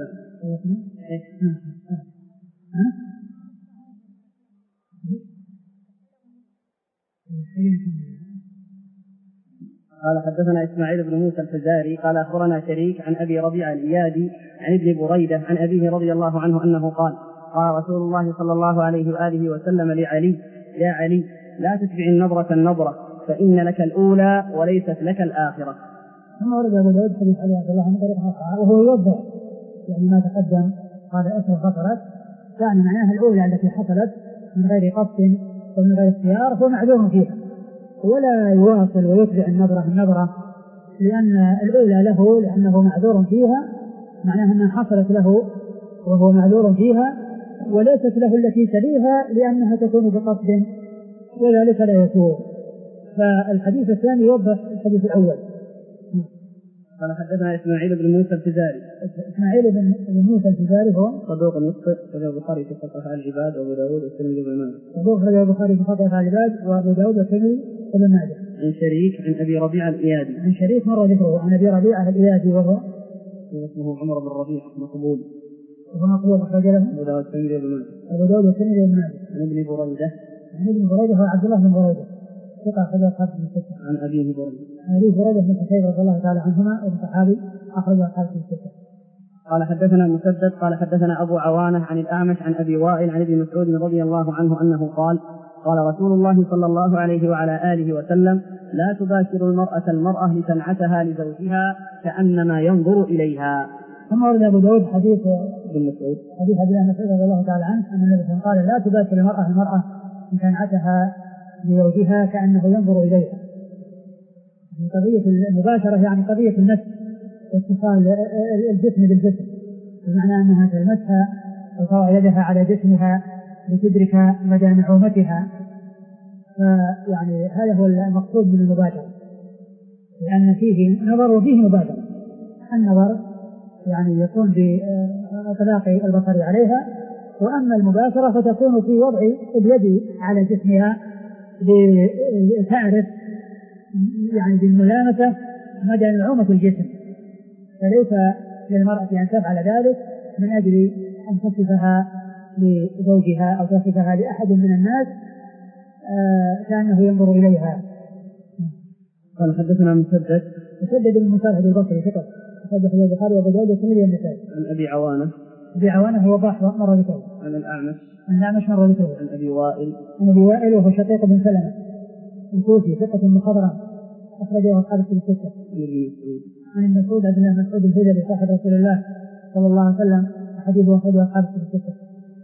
قال: حدثنا إسماعيل بن موسى الفزاري قال: أخبرنا شريك عن أبي ربيعة الإيادي عن ابن بريدة عن أبيه رضي الله عنه أنه قال: قال رسول الله صلى الله عليه وآله وسلم لعلي: يا علي، لا تتبع النظرة النظرة، فإن لك الأولى وليست لك الآخرة. ثم ورد أبو داود حديث علي عبد الله عن طريق أخرى وهو يوضح يعني ما تقدم. قال: أسرف بصرك، يعني معناها الأولى التي حصلت من غير قصد ومن غير اختيار هو معذور فيها، ولا يواصل ويتبع النظرة النظرة، لأن الأولى له لأنه معذور فيها، معناها أنها حصلت له وهو معذور فيها، وليست له التي تليها لأنها تكون بقصد وذلك لا يسوء. فالحديث الثاني يوضح الحديث الأول. قال: حدثنا إسماعيل بن موسى الفزاري. إسماعيل بن موسى الفزاري هو صدوق يخطئ، أخرجه البخاري في خلق أفعال العباد وأبو داود والترمذي وابن ماجه. صدوق أخرجه البخاري في خلق أفعال العباد وأبو داود والترمذي وابن ماجه. عن شريك عن أبي ربيعة الإيادي. عن شريك مر ذكره عن أبي ربيعة الإيادي وهو اسمه عمر بن ربيعة مقبول. وهو مقبول أخرج له أبو داود والترمذي وابن ماجه. أبو داود والترمذي وابن ماجه. عن ابن بريدة. عن ابن بريدة هو عبد الله بن بريدة ثقة أخرج أصحاب الستة. عن أبيه بريدة. عن أبي بريدة بن حصيب رضي الله تعالى عنهما وهو صحابي أخرج أصحاب الستة. قال: حدثنا مسدد قال: حدثنا أبو عوانة عن الأعمش عن أبي وائل عن ابن مسعود رضي الله عنه أنه قال: قال رسول الله صلى الله عليه وعلى آله وسلم: لا تباشر المرأة المرأة لتنعتها لزوجها كأنما ينظر إليها. ثم ورد أبو داود حديث ابن مسعود حديث عبد الله بن مسعود رضي الله تعالى عنه أن النبي صلى الله عليه وسلم قال: لا تباشر المرأة المرأة لتنعتها لزوجها كأنه ينظر إليها. قضية المباشرة يعني قضية النفس واتصال الجسم بالجسم، بمعنى أنها تلمسها وتضع يدها على جسمها لتدرك مدى نعومتها. فيعني هذا هو المقصود من المباشرة، لأن فيه نظر وفيه مباشرة. النظر يعني يكون بإطلاق البصر عليها، وأما المباشرة فتكون في وضع اليد على جسمها لتعرف يعني بالملامسة مدى نعومة الجسم، فليس للمرأة أن تفعل ذلك من أجل أن تصفها لزوجها أو تصفها لأحد من الناس آه كأنه ينظر إليها. قال حدثنا مسدد مسدد بن مسافر البصري ثقة، أخرج حديث البخاري وأبو داود والترمذي والنسائي. عن أبي عوانة أبي عوانة هو ضاح مرة ذكره. عن الأعمش عن الأعمش مرة ذكره. عن أبي وائل عن أبي وائل وهو شقيق بن سلمة الكوفي ثقة مخضرم، أخرجه أصحاب الكتب الستة. عن ابن مسعود عبد الله بن مسعود الهذلي صاحب رسول الله صلى الله عليه وسلم، حديثه أخرجه أصحاب الكتب الستة.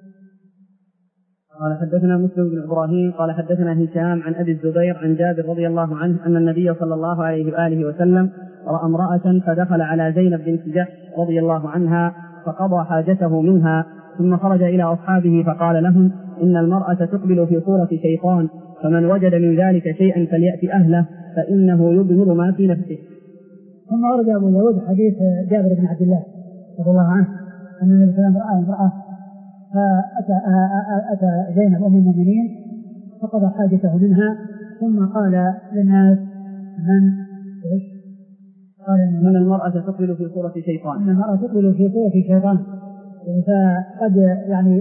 قال حدثنا مسلم بن إبراهيم قال حدثنا هشام عن أبي الزبير عن جابر رضي الله عنه أن النبي صلى الله عليه وآله وسلم رأى امرأة فدخل على زينب بنت جحش رضي الله عنها فقضى حاجته منها، ثم خرج إلى أصحابه فقال لهم إن المرأة تقبل في صورة شيطان، فمن وجد من ذلك شيئا فليأتي أهله فإنه يظهر ما في نفسه. ثم ورد أبو داود حديث جابر بن عبد الله رضي الله عنه أن النبي صلى الله عليه وسلم رأى امرأة فأتى أتى زينب أم المؤمنين فقضى حاجته منها، ثم قال للناس من قال إن المرأة تقبل في صورة شيطان، إن المرأة تقبل في صورة شيطان، فقد يعني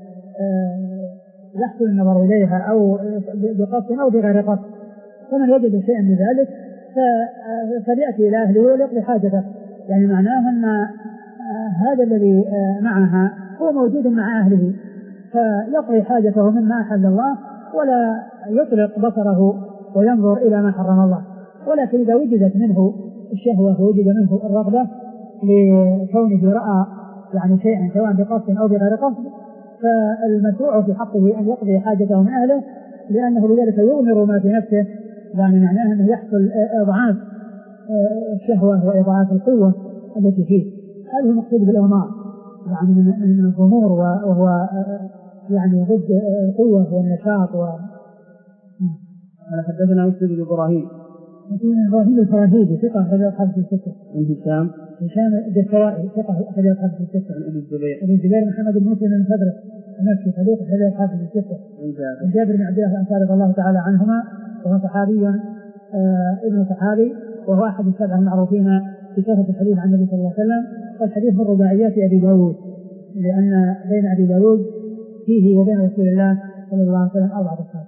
يحصل النظر إليها أو بقصد أو بغير قصد، فمن وجد شيئا من ذلك فليأتي إلى أهله وليقضي حاجته. يعني معناه أن هذا الذي معها هو موجود مع أهله فيقضي حاجته مما أحل الله ولا يطلق بصره وينظر إلى ما حرم الله. ولكن إذا وجدت منه الشهوة ووجد منه الرغبة لكونه رأى يعني شيئا سواء بقصد أو بغير قصد، فالمشروع في حقه أن يقضي حاجته من أهله، لأنه بذلك يؤمر ما في نفسه، يعني معناه أنه يحصل إضعاف الشهوة وإضعاف القوة التي فيه. هذا المقصود بالإغماء يعني من الغمور، وهو يعني ضد القوة والنشاط. و قال حدثنا مسلم بن إبراهيم مسلم إبراهيم الفراهيدي ثقة أخرج أصحاب الستة. عن هشام هشام الدستوائي ثقة أخرج أصحاب الستة. عن أبي الزبير أبي الزبير محمد بن مسلم بن فدرس المكي صدوق أخرج أصحاب الستة. عن جابر بن عبد الله الأنصاري رضي الله تعالى عنهما وهو صحابي آه ابن صحابي، وهو أحد السبعة المعروفين في كثرة الحديث عن النبي صلى الله عليه وسلم. والحديث من رباعيات أبي داود، لأن بين أبي داود فيه وبين رسول الله صلى الله عليه وسلم أربعة أصحاب.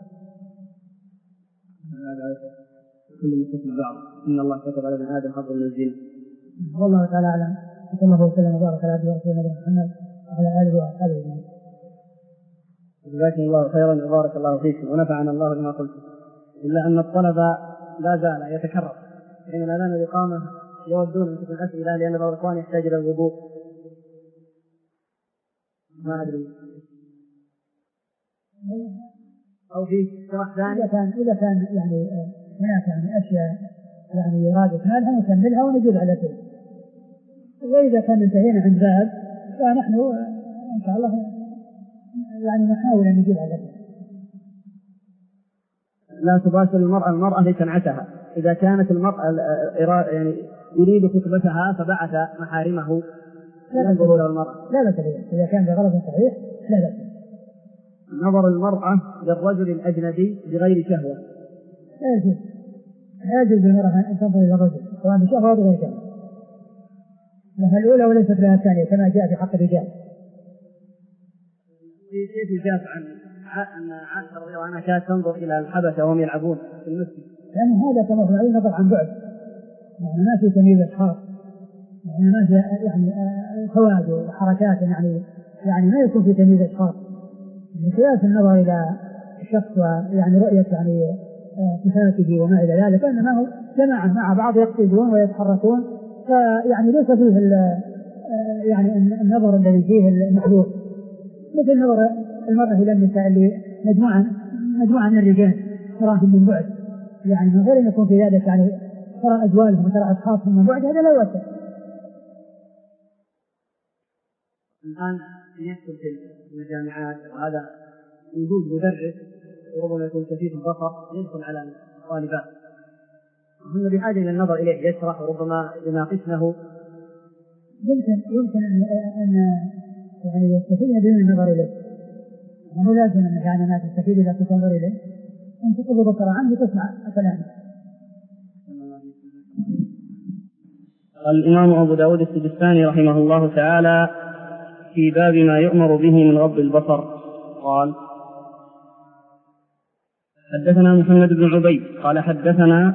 كل متصل بعض، إن الله كتب على ابن آدم حظ من الزنا. والله تعالى أعلم. صلى الله وسلم وبارك على عبده ورسوله نبينا محمد وعلى آله وأصحابه أجمعين. جزاكم الله خيرا وبارك الله فيكم ونفعنا الله بما قلتم. إلا أن الطلب لا زال يتكرر، يعني الأذان والإقامة يودون أن تكون أسئلة لأن بعض الإخوان يحتاج إلى الوضوء. ما أدري أو في شرح ثاني. إذا كان إذا كان يعني هناك يعني أشياء يعني يراد إكمالها نكملها ونجيب على كل. وإذا كان انتهينا عند ذلك فنحن إن شاء الله يعني نحاول أن نجيب على كل. لا تباشر المرأة المرأة لتنعتها. إذا كانت المرأة يعني يريد خطبتها فبعث محارمه ينظر إلى المرأة لا بأس به، إذا كان بغرض صحيح لا بأس. نظر المرأة للرجل الأجنبي بغير شهوة لا يجوز، لا يجوز للمرأة أن تنظر إلى الرجل سواء بشهوة أو بغير شهوة، لها الأولى وليست لها الثانية كما جاء في حق الرجال. كيف يجاز عن أن عائشة رضي الله عنها كانت تنظر إلى الحبشة وهم يلعبون في المسجد؟ لأن هذا كما هو عليه نظر عن بعد، يعني ما في تمييز أشخاص، يعني ما في يعني فوائد وحركات، يعني يعني ما يكون في تمييز أشخاص. بقياس النظر إلى الشخص ويعني رؤية يعني صفاته وما إلى ذلك، إنما هو جماعة مع بعض يقتدون ويتحركون، فيعني ليس فيه يعني النظر الذي فيه المحذور، مثل نظر المرأة إلى النساء اللي مجموعة مجموعة من الرجال تراهم من بعد، يعني من غير أن يكون في ذلك يعني ترى أزوالهم وترى أصحابهم من بعد، هذا لا يؤثر. الآن يحصل في الجامعات وهذا وجود مدرس وربما يكون كفيف البصر يدخل على الطالبات، هم بحاجة إلى النظر إليه يشرح وربما يناقشنه. يمكن يمكن أن أن يعني يستفيد بدون النظر إليه، مو لازم أن يعني ما تستفيد إذا كنت تنظر إليه، أن تقضي بصر عنه وتسمع كلامه. الإمام أبو داود السجستاني رحمه الله تعالى في باب ما يؤمر به من غض البصر قال: حدثنا محمد بن عبيد قال حدثنا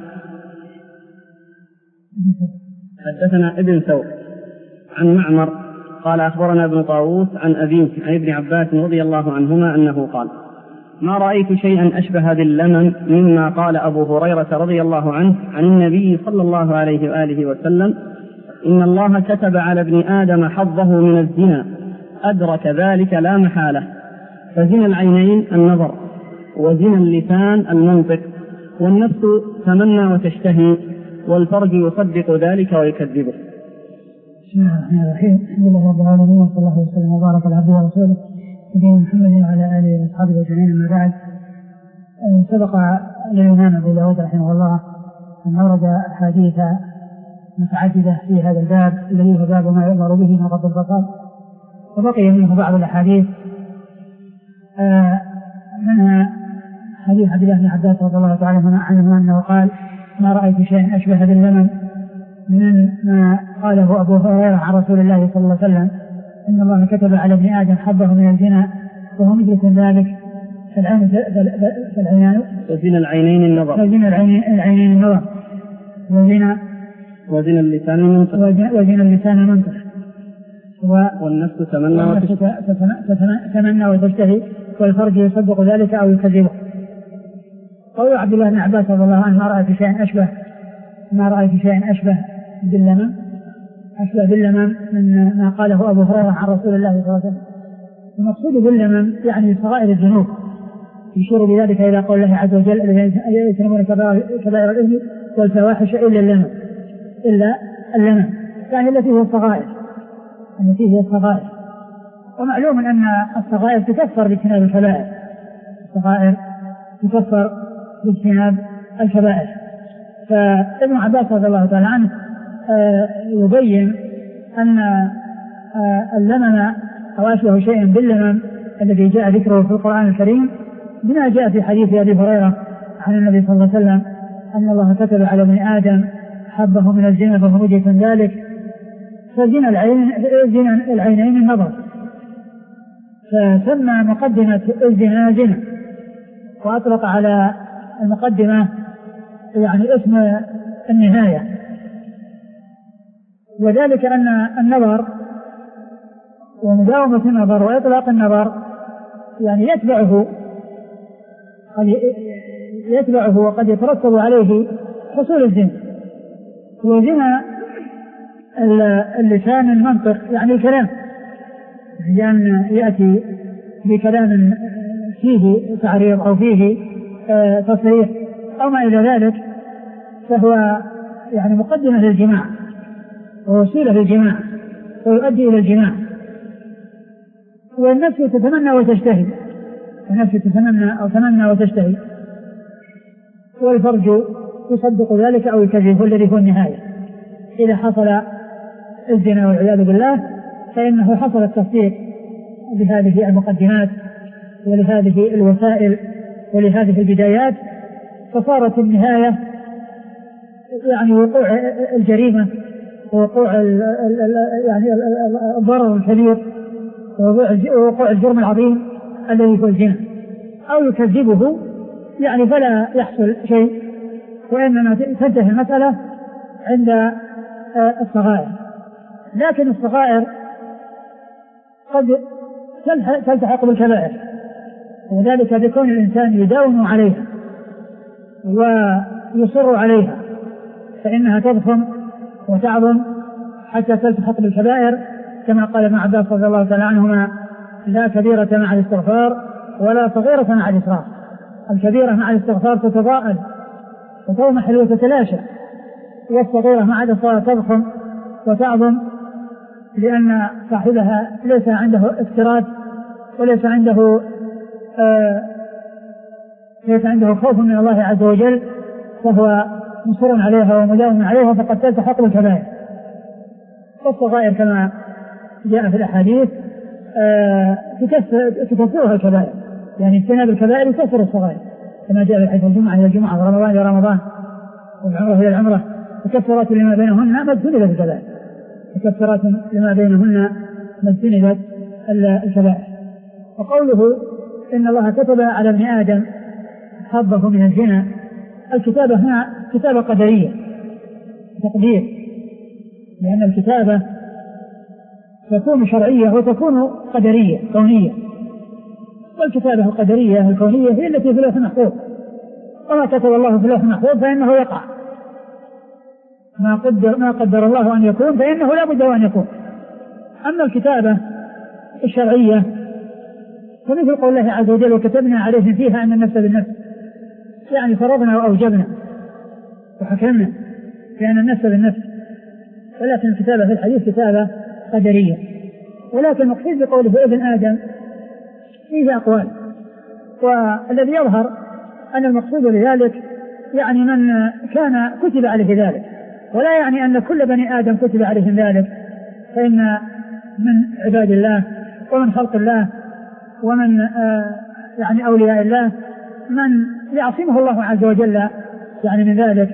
حدثنا ابن ثور عن معمر قال أخبرنا ابن طاووس عن أبيه عن ابن عباس رضي الله عنهما أنه قال: ما رأيت شيئا أشبه باللمن مما قال أبو هريرة رضي الله عنه عن النبي صلى الله عليه وآله وسلم: إن الله كتب على ابن آدم حظه من الزنا، أدرك ذلك لا محالة، فزنا العينين النظر، وزنا اللسان المنطق، والنفس تمنى وتشتهي، والفرج يصدق ذلك ويكذبه. بسم الله الرحمن الرحيم. الحمد لله رب العالمين، وصلى الله وسلم وبارك على عبده ورسوله نبينا محمد وعلى آله وأصحابه أجمعين. أما بعد، سبق للإمام أبو داود رحمه الله أن أورد أحاديث متعددة في هذا الباب الذي هو باب ما يؤمر به من غض البصر، وبقي منه بعض الأحاديث منها حديث عبد الله بن عباس رضي الله تعالى عنه أنه قال: ما رأيت شيئا أشبه باللمن من ما قاله أبو هريرة عن رسول الله صلى الله عليه وسلم: إن الله كتب على ابن آدم حظه من الزنا وهو مدرك ذلك، فالعين فالعيان وزنا العينين النظر وزنا العينين النظر وزنا وزنا اللسان المنطق وزنا اللسان المنطق والنفس تمنى تتمنى وتشتهي، والفرج يصدق ذلك أو يكذبه. قول عبد الله بن عباس رضي الله عنه: ما رأيت شيئا أشبه ما رأيت شيئا أشبه باللمن أشبه باللمن من ما قاله أبو هريرة عن رسول الله صلى الله عليه وسلم. المقصود باللمن يعني صغائر الذنوب، يشير بذلك إلى قول الله عز وجل: الذين يجتنبون كبائر الإثم والفواحش إلا اللمن إلا اللمن يعني التي هي الصغائر التي هي الصغائر ومعلوم أن الصغائر تكفر باجتناب الكبائر، الصغائر تكفر باجتناب الكبائر. فابن عباس رضي الله تعالى عنه يبين أن اللمن أو أشبه شيء باللمن الذي جاء ذكره في القرآن الكريم بما جاء في حديث أبي هريرة عن النبي صلى الله عليه وسلم أن الله كتب على ابن آدم حظه من الزنا فهو مدرك ذلك، فزنا العين زنا العينين النظر، فسمى مقدمة الزنا زنا، وأطلق على المقدمة يعني اسم النهاية، وذلك أن النظر ومداومة النظر وإطلاق النظر يعني يتبعه قد يتبعه وقد يترتب عليه حصول الزنا. وزنا اللسان المنطق يعني الكلام، لأن يأتي بكلام فيه تعريض أو فيه تصريح أو ما إلى ذلك، فهو يعني مقدمة للجماع ووسيلة للجماع ويؤدي إلى الجماع. والنفس تتمنى وتشتهي النفس تتمنى أو تمنى وتشتهي، والفرج يصدق ذلك أو يكذب، والذي هو النهاية. إذا حصل الزنا والعياذ بالله فإنه حصل التصديق بهذه المقدمات ولهذه الوسائل ولهذه البدايات، فصارت النهاية يعني وقوع الجريمة ووقوع يعني الضرر الكبير ووقوع الجرم العظيم الذي هو الزنا، أو يكذبه يعني فلا يحصل شيء، وإنما تنتهي المسألة عند الصغائر. لكن الصغائر قد تلتحق بالكبائر، وذلك بكون الإنسان يداوم عليها ويصر عليها، فإنها تضخم وتعظم حتى تلتحق بالكبائر، كما قال ابن عباس رضي الله تعالى عنهما: لا كبيرة مع الاستغفار ولا صغيرة مع الإسراف. الكبيرة مع الاستغفار تتضاءل وتضمحل وتتلاشى، والصغيرة مع الإصرار تضخم وتعظم، لأن صاحبها ليس عنده افتراض وليس عنده آه ليس عنده خوف من الله عز وجل، فهو مصر عليها ومداوم عليها، فقد تلتحق بالكبائر. والصغائر كما جاء في الأحاديث آه تكفرها الكبائر، يعني اجتناب الكبائر يكفر الصغائر، كما جاء في الحديث الجمعة إلى الجمعة ورمضان إلى رمضان والعمرة إلى العمرة مكفرات لما بينهن ما اجتنبت الكبائر، مكفرات لما بينهن ما اجتنبت الكبائر. وقوله إن الله كتب على ابن آدم حظه من الزنا، الكتابة هنا كتابة قدرية تقدير، لأن الكتابة تكون شرعية وتكون قدرية كونية، والكتابة القدرية الكونية هي التي في اللوح المحفوظ، وما كتب الله في اللوح المحفوظ فإنه يقع، ما قدر, ما قدر الله أن يكون فإنه لا بد أن يكون. أما الكتابة الشرعية فمثل قول الله عز وجل وكتبنا عليهم فيها أن النفس بالنفس، يعني فرضنا وأوجبنا وحكمنا بأن النفس بالنفس، ولكن الكتابة في الحديث كتابة قدرية. ولكن المقصود بقوله ابن آدم فيه أقوال، والذي يظهر أن المقصود بذلك يعني من كان كتب عليه ذلك، ولا يعني أن كل بني آدم كتب عليهم ذلك، فإن من عباد الله ومن خلق الله ومن آه يعني أولياء الله من يعصمه الله عز وجل يعني من ذلك.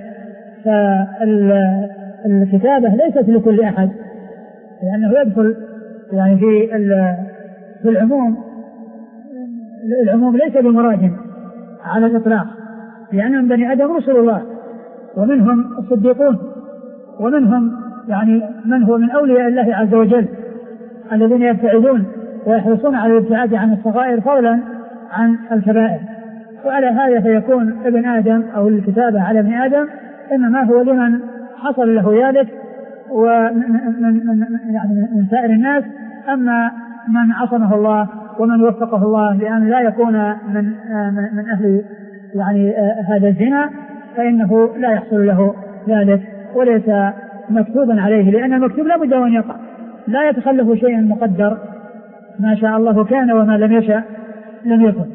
فالكتابة ليست لكل أحد، لأنه يدخل يعني في في العموم، العموم ليس بمراد على الإطلاق، لأنهم بني آدم رسل الله، ومنهم الصديقون، ومنهم يعني من هو من أولياء الله عز وجل الذين يبتعدون ويحرصون على الابتعاد عن الصغائر فضلا عن الكبائر. وعلى هذا فيكون ابن آدم أو الكتابة على ابن آدم إنما هو لمن حصل له ذلك ومن من يعني من سائر الناس. أما من عصمه الله ومن وفقه الله لأن لا يكون من من أهل يعني هذا الزنا فإنه لا يحصل له ذلك وليس مكتوبا عليه، لأن المكتوب لا بد أن يقع، لا يتخلف شيء مقدر، ما شاء الله كان وما لم يشأ لم يكن.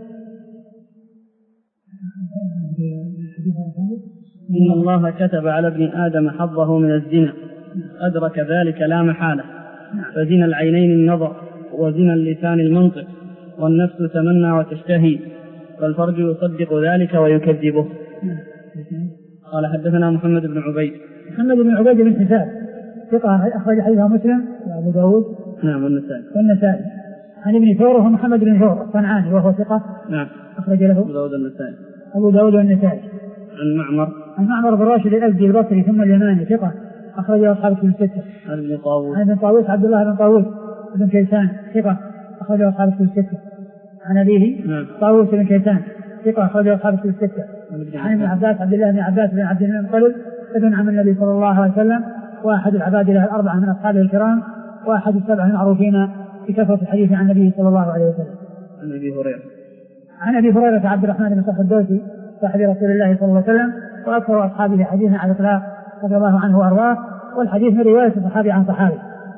إن الله كتب على ابن آدم حظه من الزنا، أدرك ذلك لا محالة، فزنا العينين النظر، وزنا اللسان المنطق، والنفس تمنى وتشتهي، والفرج يصدق ذلك ويكذبه. قال حدثنا محمد بن عبيد محمد بن عبيد بن حساب ثقة أخرج حديثه مسلم وأبو داود نعم والنسائي والنسائي عن ابن ثور وهو محمد بن ثور الصنعاني وهو ثقة نعم أخرج له أبو داود والنسائي أبو داود والنسائي عن معمر عن معمر بن راشد الأزدي البصري ثم اليماني ثقة أخرج له أصحاب الكتب الستة. عن ابن طاووس عن ابن طاووس عبد الله بن طاووس بن كيسان ثقة أخرج له أصحاب الكتب الستة. عن أبيه نعم طاووس بن كيسان ثقة أخرج له أصحاب الكتب الستة. عن ابن عباس عبد الله بن عباس بن عبد المطلب ابن عم النبي صلى الله عليه وسلم، وأحد العباد له الأربعة من أصحابه الكرام، وأحد السبعة المعروفين بكثرة الحديث عن النبي صلى الله عليه وسلم. عن أبي هريرة عن أبي هريرة عبد الرحمن بن صخر الدوسي صاحب رسول الله صلى الله عليه وسلم، وأكثر أصحابه حديثا على الإطلاق رضي الله عنه وأرضاه، والحديث من رواية الصحابي عن صحابي.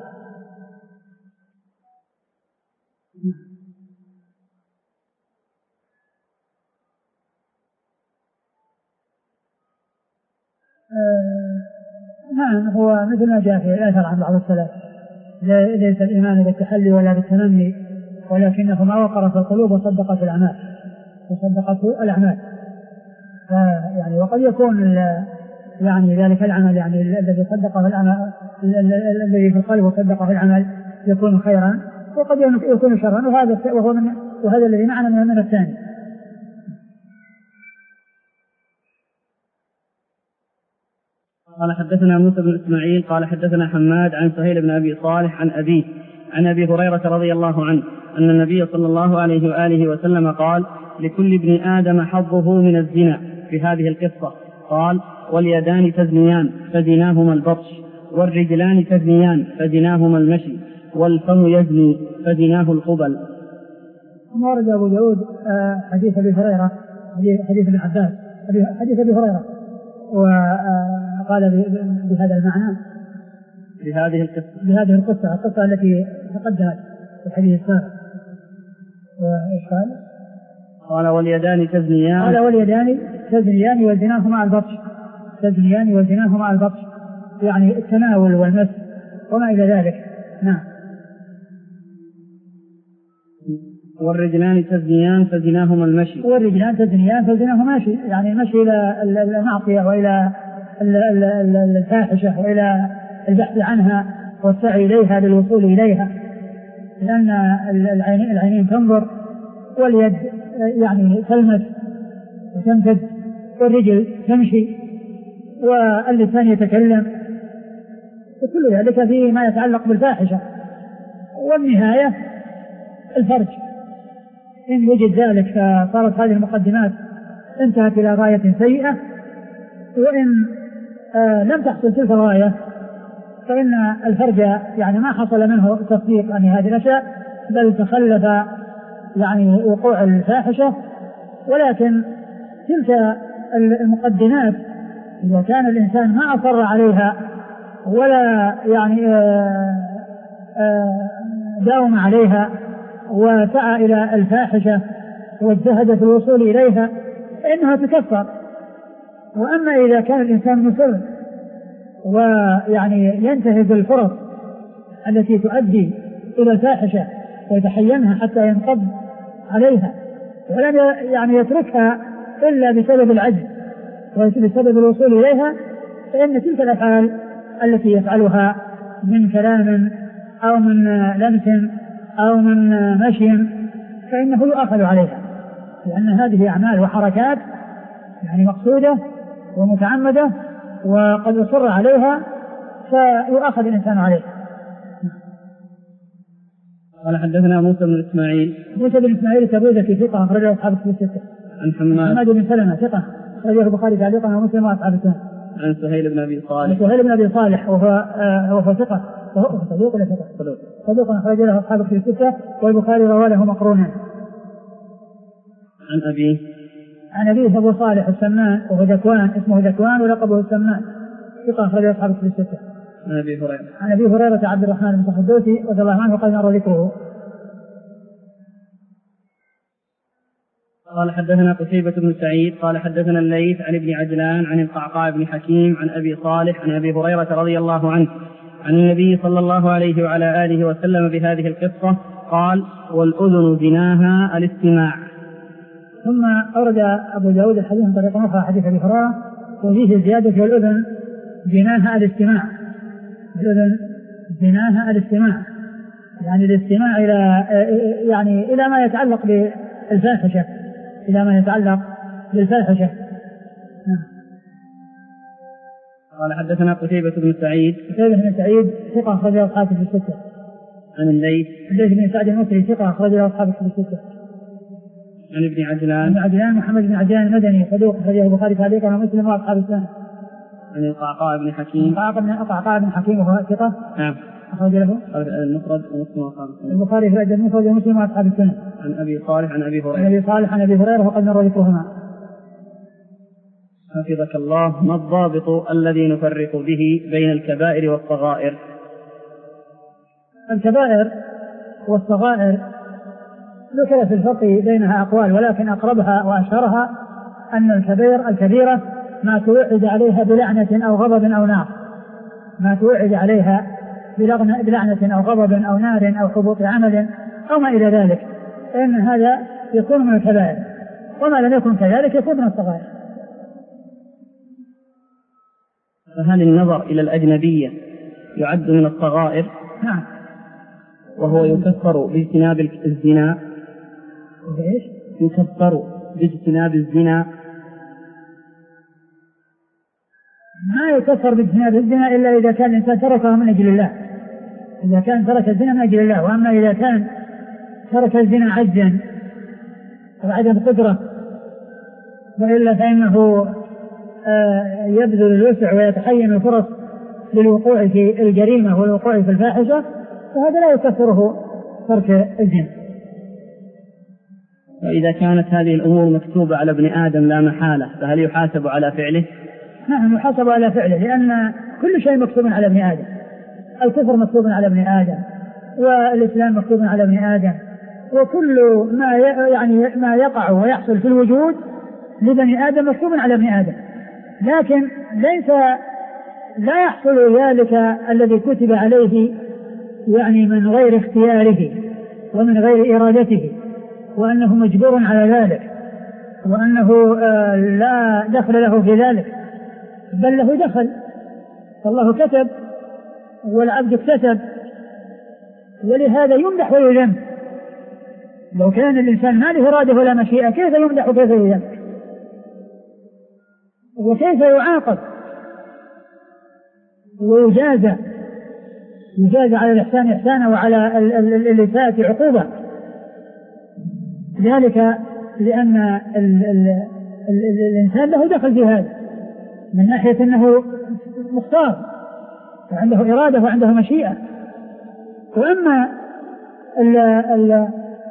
آه نعم هو مثل ما جاء في الآثار عن بعض السلف، ليس الإيمان بالتحلي ولا بالتمني، ولكنه ما وقر في القلوب وصدقت الأعمال وصدقته الأعمال. يعني وقد يكون يعني ذلك العمل يعني الذي صدقه العمل الذي في القلب وصدقه العمل يكون خيرا، وقد يكون شرا، وهذا وهو من وهذا الذي معنا من الثاني. قال حدثنا موسى بن إسماعيل قال حدثنا حماد عن سهيل بن أبي صالح عن أبيه عن أبي هريرة رضي الله عنه أن النبي صلى الله عليه وآله وسلم قال: لكل ابن آدم حظه من الزنا، في هذه القصة قال: واليدان تزنيان فزناهما البطش، والرجلان تزنيان فزناهما المشي، والفم يزني فزناه القبل. ورد أبو داود حديث أبي هريرة حديث ابن عباس حديث أبي هريرة، وقال بهذا المعنى بهذه القصة بهذه القصة القصة التي تقدمت في الحديث السابق. وإيش قال؟ قال واليدان تزنيان قال واليدان تزنيان يوزناهما البطش تزنيان يوزناهما البطش يعني التناول والمس وما إلى ذلك. نعم. والرجلان تزنيان فزناهما المشي والرجلان تزنيان فزناهما ماشي يعني المشي إلى المعصية وإلى الفاحشة وإلى البحث عنها والسعي إليها للوصول إليها، لأن العينين, العينين تنظر واليد يعني تلمس وتمتد والرجل تمشي واللسان يتكلم، وكل ذلك فيه ما يتعلق بالفاحشة. والنهاية الفرج، إن وجد ذلك فصارت هذه المقدمات انتهت إلى غاية سيئة، وإن آه لم تحصل تلك الغاية فإن الفرج يعني ما حصل منه تصديق عن هذه الأشياء بل تخلف يعني وقوع الفاحشة. ولكن تلك المقدمات إذا كان الإنسان ما أصر عليها ولا يعني آه آه داوم عليها وسعى إلى الفاحشة واجتهد في الوصول إليها فإنها تكفر. وأما إذا كان الإنسان مصر ويعني ينتهز الفرص التي تؤدي إلى الفاحشة ويتحينها حتى ينقض عليها ولم يعني يتركها إلا بسبب العجز وبسبب الوصول إليها، فإن تلك الأفعال التي يفعلها من كلام أو من لمس أو من مشي فإنه يؤخذ عليها، لأن هذه أعمال وحركات يعني مقصودة ومتعمدة وقد أصر عليها فيؤخذ الإنسان عليها. قال حدثنا موسى بن إسماعيل موسى بن إسماعيل التبوذكي ثقة أخرجه أصحاب الكتب الستة. عن حماد حماد بن سلمة ثقة أخرجه البخاري تعليقا ومسلم وأصحاب السنن. عن سهيل بن أبي صالح سهيل بن أبي صالح وهو آه وهو ثقة وهو صدوق ولا ثقة صدوق صدوق أخرج له أصحاب الكتب الستة والبخاري رواه له مقرونا. عن أبيه عن أبيه أبو صالح السمان وهو ذكوان اسمه ذكوان ولقبه السمان ثقة أخرج له أصحاب الكتب الستة. عن أبي هريرة عن أبي هريرة عبد الرحمن بن الدوسي رضي الله عنه وقد مر ذكره. قال حدثنا قتيبة بن سعيد قال حدثنا الليث عن ابن عجلان عن القعقاع بن حكيم عن أبي صالح عن أبي هريرة رضي الله عنه عن النبي صلى الله عليه وعلى آله وسلم بهذه القصة قال والأذن زناها الاستماع. ثم أورد أبو داود الحديث من طريق أخرى حديث أبي هريرة وفيه زيادة والأذن زناها الاستماع. الأذن زناها الاستماع يعني الاستماع إلى يعني إلى ما يتعلق بالفاحشة إلى ما يتعلق بالفاحشة. قال حدثنا قتيبة بن سعيد قتيبة بن سعيد ثقة أخرج له أصحاب الكتب الستة. عن الليث الليث بن سعد المصري ثقة أخرج له أصحاب الكتب الستة. عن ابن عجلان ابن عجلان محمد بن عجلان المدني صدوق أخرجه البخاري تعليقا ومسلم وأصحاب السنن. عن القعقاع بن حكيم القعقاع بن حكيم وهو ثقة نعم أخرج له المفرد ومسلم وأصحاب السنن. البخاري في الأدب المفرد ومسلم وأصحاب السنن. عن أبي صالح عن أبي هريرة عن أبي صالح عن أبي هريرة وقد مر ذكرهما. حفظك الله. ما الضابط الذي نفرق به بين الكبائر والصغائر؟ الكبائر والصغائر ذكر في الفقه بينها أقوال ولكن أقربها وأشهرها أن الكبير الكبيرة ما توعد عليها بلعنة أو غضب أو نار ما توعد عليها بلعنة أو غضب أو نار أو حبوط عمل أو ما إلى ذلك، إن هذا يكون من الكبائر وما لم يكن كذلك يكون من الصغائر. فهل النظر إلى الأجنبية يعد من الصغائر؟ نعم. وهو يكفر باجتناب الزنا. إيش؟ يكفر باجتناب الزنا. ما يكفر باجتناب الزنا إلا إذا كان الإنسان تركه من أجل الله، إذا كان ترك الزنا من أجل الله. وأما إذا كان ترك الزنا عجزا وعدم قدرة وإلا فإنه آه يبذل الوسع ويتحين الفرص للوقوع في الجريمة والوقوع في الفاحشة فهذا لا يكفره ترك الزنا. وإذا كانت هذه الأمور مكتوبة على ابن آدم لا محالة فهل يحاسب على فعله؟ نعم يحاسب على فعله، لأن كل شيء مكتوب على ابن آدم. الكفر مكتوب على ابن آدم، والإسلام مكتوب على ابن آدم، وكل ما يعني ما يقع ويحصل في الوجود لبني آدم مكتوب على ابن آدم، لكن ليس لا يحصل ذلك الذي كتب عليه يعني من غير اختياره ومن غير إرادته، وأنه مجبور على ذلك، وأنه آه لا دخل له في ذلك، بل له دخل. فالله كتب والعبد اكتسب، ولهذا يمدح ويذم. لو كان الإنسان ما له إرادة ولا مشيئة كيف يمدح وكيف يذم وكيف يعاقب ويجازى يجازى على الإحسان إحسانا وعلى الإساءة عقوبة. ذلك لأن ال ال ال ال الإنسان له دخل في هذا من ناحية أنه مختار وعنده إرادة وعنده مشيئة. وأما ال ال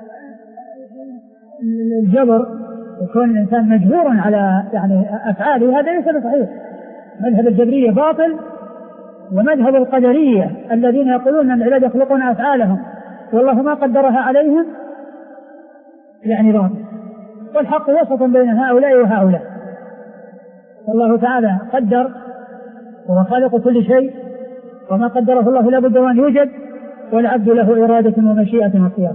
الجبر وكون الإنسان مجبور على يعني أفعاله هذا ليس بصحيح. مذهب الجبرية باطل، ومذهب القدرية الذين يقولون أن العباد يخلقون أفعالهم والله ما قدرها عليهم يعني باطل. والحق وسط بين هؤلاء وهؤلاء. الله تعالى قدر وهو خالق كل شيء، وما قدره الله لا بد أن يوجد، والعبد له إرادة ومشيئة واختيار.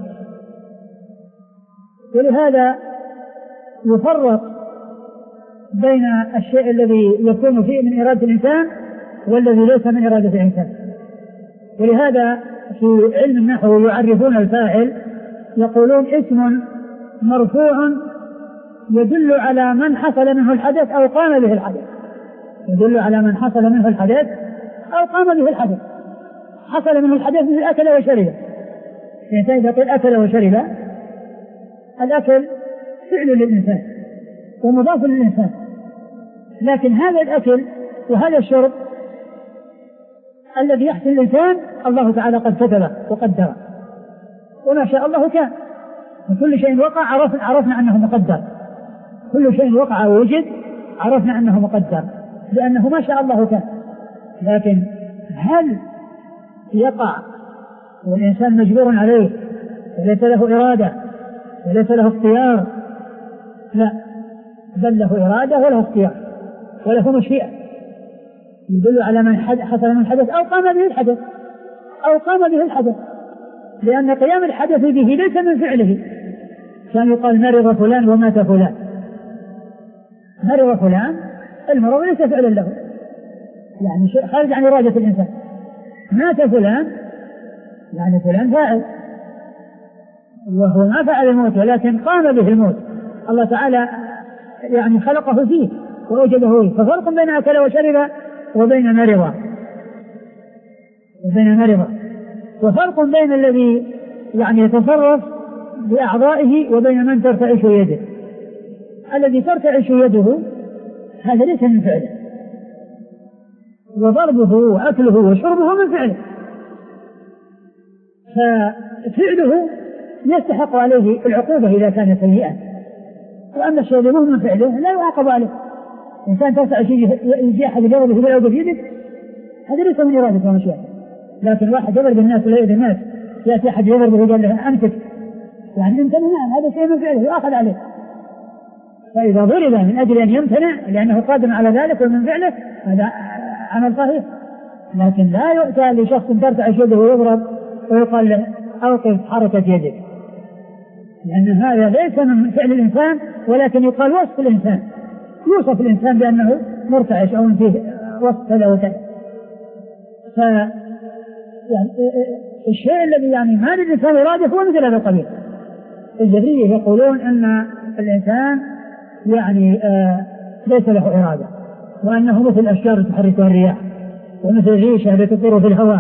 ولهذا يفرق بين الشيء الذي يكون فيه من إرادة الإنسان والذي ليس من إرادة الإنسان. ولهذا في علم النحو يعرفون الفاعل يقولون اسم مرفوع يدل على من حصل منه الحدث أو قام به الحدث. يدل على من حصل منه الحدث أو قام به الحدث. حصل منه الحدث مثل أكل وشرب. الإنسان إذا قيل أكل وشرب، الأكل فعل للإنسان ومضاف للإنسان، لكن هذا الأكل وهذا الشرب الذي يحصل الإنسان الله تعالى قد كتبه وقدره، وما شاء الله كان. وكل شيء وقع عرفنا, عرفنا أنه مقدر. كل شيء وقع ووجد عرفنا أنه مقدر لأنه ما شاء الله كان. لكن هل يقع والإنسان مجبور عليه وليس له إرادة وليس له اختيار؟ لا، بل له إرادة وله اختيار وله مشيئة. يدل على من حصل من الحدث أو قام به الحدث أو قام به الحدث، لأن قيام الحدث به ليس من فعله. كان يقال مرض فلان ومات فلان. مرض فلان المرض ليس فعلا له، يعني شيء خارج عن إرادة الإنسان. مات فلان يعني فلان فاعل، وهو ما فعل الموت ولكن قام به الموت. الله تعالى يعني خلقه فيه وأوجده فيه. ففرق بين أكل وشرب وبين مرض وبين مرض وفرق بين الذي يعني يتصرف بأعضائه وبين من ترتعش يده. الذي ترتعش يده هذا ليس من فعله، وضربه وأكله وشربه من فعله، ففعله يستحق عليه العقوبة إذا كان سيئا. وأما الشيء الذي من فعله لا يعاقب عليه. إنسان ترتعش يجي أحد يضربه بالعود في يدك، هذا ليس من إرادة ومشيئة. لكن واحد يضرب الناس ولا يؤذي الناس، يأتي أحد يضربه ويقول له أمسك، يعني امتنع، هذا شيء من فعله يؤاخذ عليه. فإذا ضرب من أجل أن يمتنع لأنه قادم على ذلك ومن فعله هذا عمل صحيح. لكن لا يؤتى لشخص ترتعش يده ويضرب ويقال له أوقف حركة يدك، لأن هذا ليس من فعل الإنسان، ولكن يقال وصف الإنسان، يوصف الإنسان بأنه مرتعش أو فيه وصف كذا وكذا. ف يعني الشيء الذي يعني ما للإنسان إرادة هو مثل هذا القبيل. الجبرية يقولون أن الإنسان يعني آه ليس له إرادة، وأنه مثل الأشجار تحركها الرياح، ومثل الريشة التي تطير في الهواء،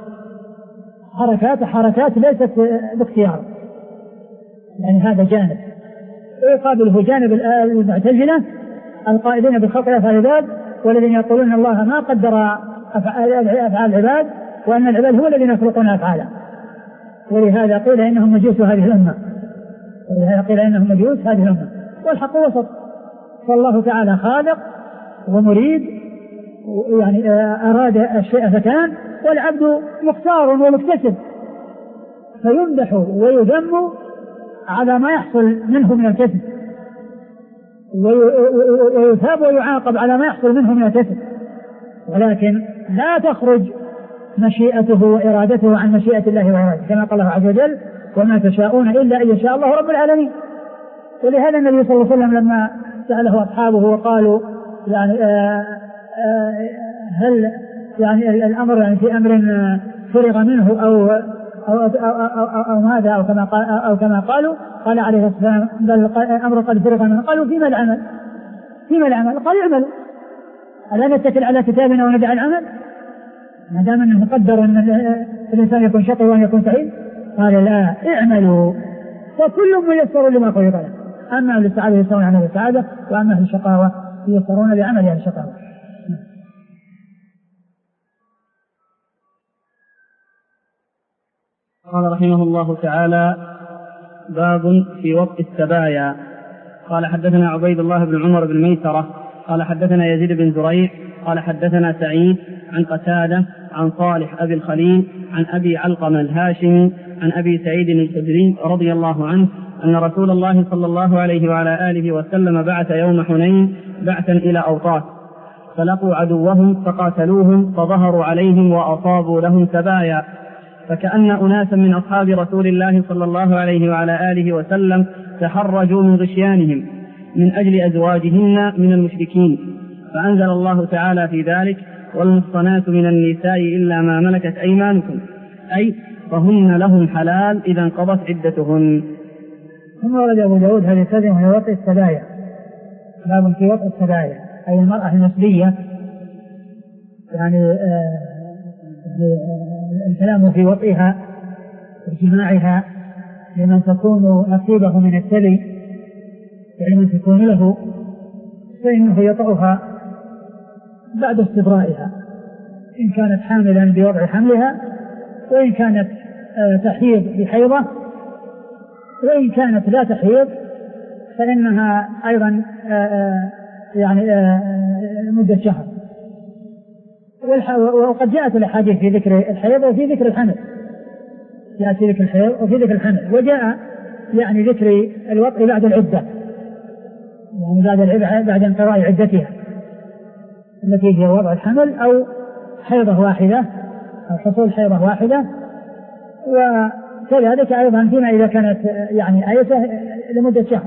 حركات حركات ليست باختيار. يعني هذا جانب. ويقابله جانب المعتزلة القائلين بخلق أفعال العباد، والذين يقولون الله ما قدر أفعال العباد، وأن العباد هو الذين يخلقون أفعاله. ولهذا قيل إنهم مجوس هذه الأمة، ولهذا قيل إنهم مجوس هذه الأمة، والحق وسط، فالله تعالى خالق ومريد، يعني أراد الشيء فكان، والعبد مختار ومكتسب، فيمدح ويذم على ما يحصل منه من الكسب، ويثاب ويعاقب على ما يحصل منه من الكسب، ولكن لا تخرج مشيئته وإرادته عن مشيئة الله وإرادته، كما قال الله عز وجل: وما تشاءون إلا أن يشاء الله رب العالمين. ولهذا النبي صلى الله عليه وسلم لما سأله أصحابه وقالوا يعني آآ آآ هل يعني الأمر يعني في أمر فرغ منه أو أو, أو, أو, أو, أو ماذا أو كما, قال أو كما قالوا، قال عليه السلام: بل الأمر قد فرغ منه. قالوا: فيما العمل؟ فيما العمل؟ قال: اعملوا. ألا نتكل على كتابنا وندع العمل ما دام أنه مقدر أن الإنسان يكون شقي وأن يكون سعيد؟ قال: لا، اعملوا فكل ميسر لما خلق له، أما أهل السعادة يسرون عمل السعادة، وأما أهل الشقاوة يسرون بعمل أهل الشقاوة. قال رحمه الله تعالى: باب في وطء السبايا. قال حدثنا عبيد الله بن عمر بن ميسرة قال حدثنا يزيد بن زريع قال حدثنا سعيد عن قتادة عن صالح أبي الخليل عن أبي علقمة الهاشمي عن أبي سعيد الخدري رضي الله عنه أن رسول الله صلى الله عليه وعلى آله وسلم بعث يوم حنين بعثا إلى أوطاس، فلقوا عدوهم فقاتلوهم فظهروا عليهم وأصابوا لهم سبايا، فكأن أناسا من أصحاب رسول الله صلى الله عليه وعلى آله وسلم تحرجوا من غشيانهم من أجل أزواجهن من المشركين، فأنزل الله تعالى في ذلك: والمحصنات من النساء إلا ما ملكت أيمانكم، أي فهن لهم حلال إذا انقضت عدتهن. ثم ورد أبو داود هذه السبيل من وطء السبايا. باب في وطء السبايا أي المرأة النسبية، يعني آه الكلام في وطئها واجتماعها لمن تكون نصيبه من السبي، يعني من تكون له، فإنه يطأها بعد استبرائها، إن كانت حاملا بوضع حملها، وإن كانت تحيض بحيضة، وإن كانت لا تحيض فإنها أيضا يعني مدة شهر. وقد جاءت الأحاديث في ذكر الحيض وفي ذكر الحمل، جاءت في ذكر الحيض وفي ذكر الحمل، وجاء يعني ذكر الوطء بعد العدة، يعني بعد العدة بعد انقضاء عدتها التي هي وضع الحمل أو حيضة واحدة أو حصول حيضة واحدة. وكذلك أيضا فيما إذا كانت يعني آيسة لمدة شهر.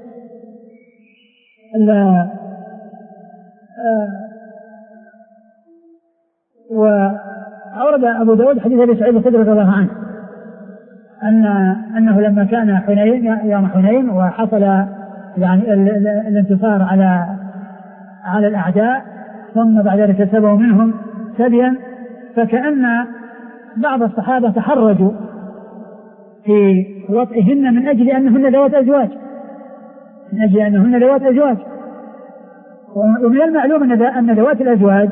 وأورد أبو داود حديث أبي سعيد الخدري رضي الله عنه أن أنه لما كان حنين يوم حنين وحصل يعني الانتصار على على الأعداء، ثم بعد ذلك سبوا منهم سبيا، فكأن بعض الصحابة تحرجوا في وطئهن من أجل أنهن ذوات أزواج، من أجل أنهن ذوات أزواج. ومن المعلوم أن ذوات الأزواج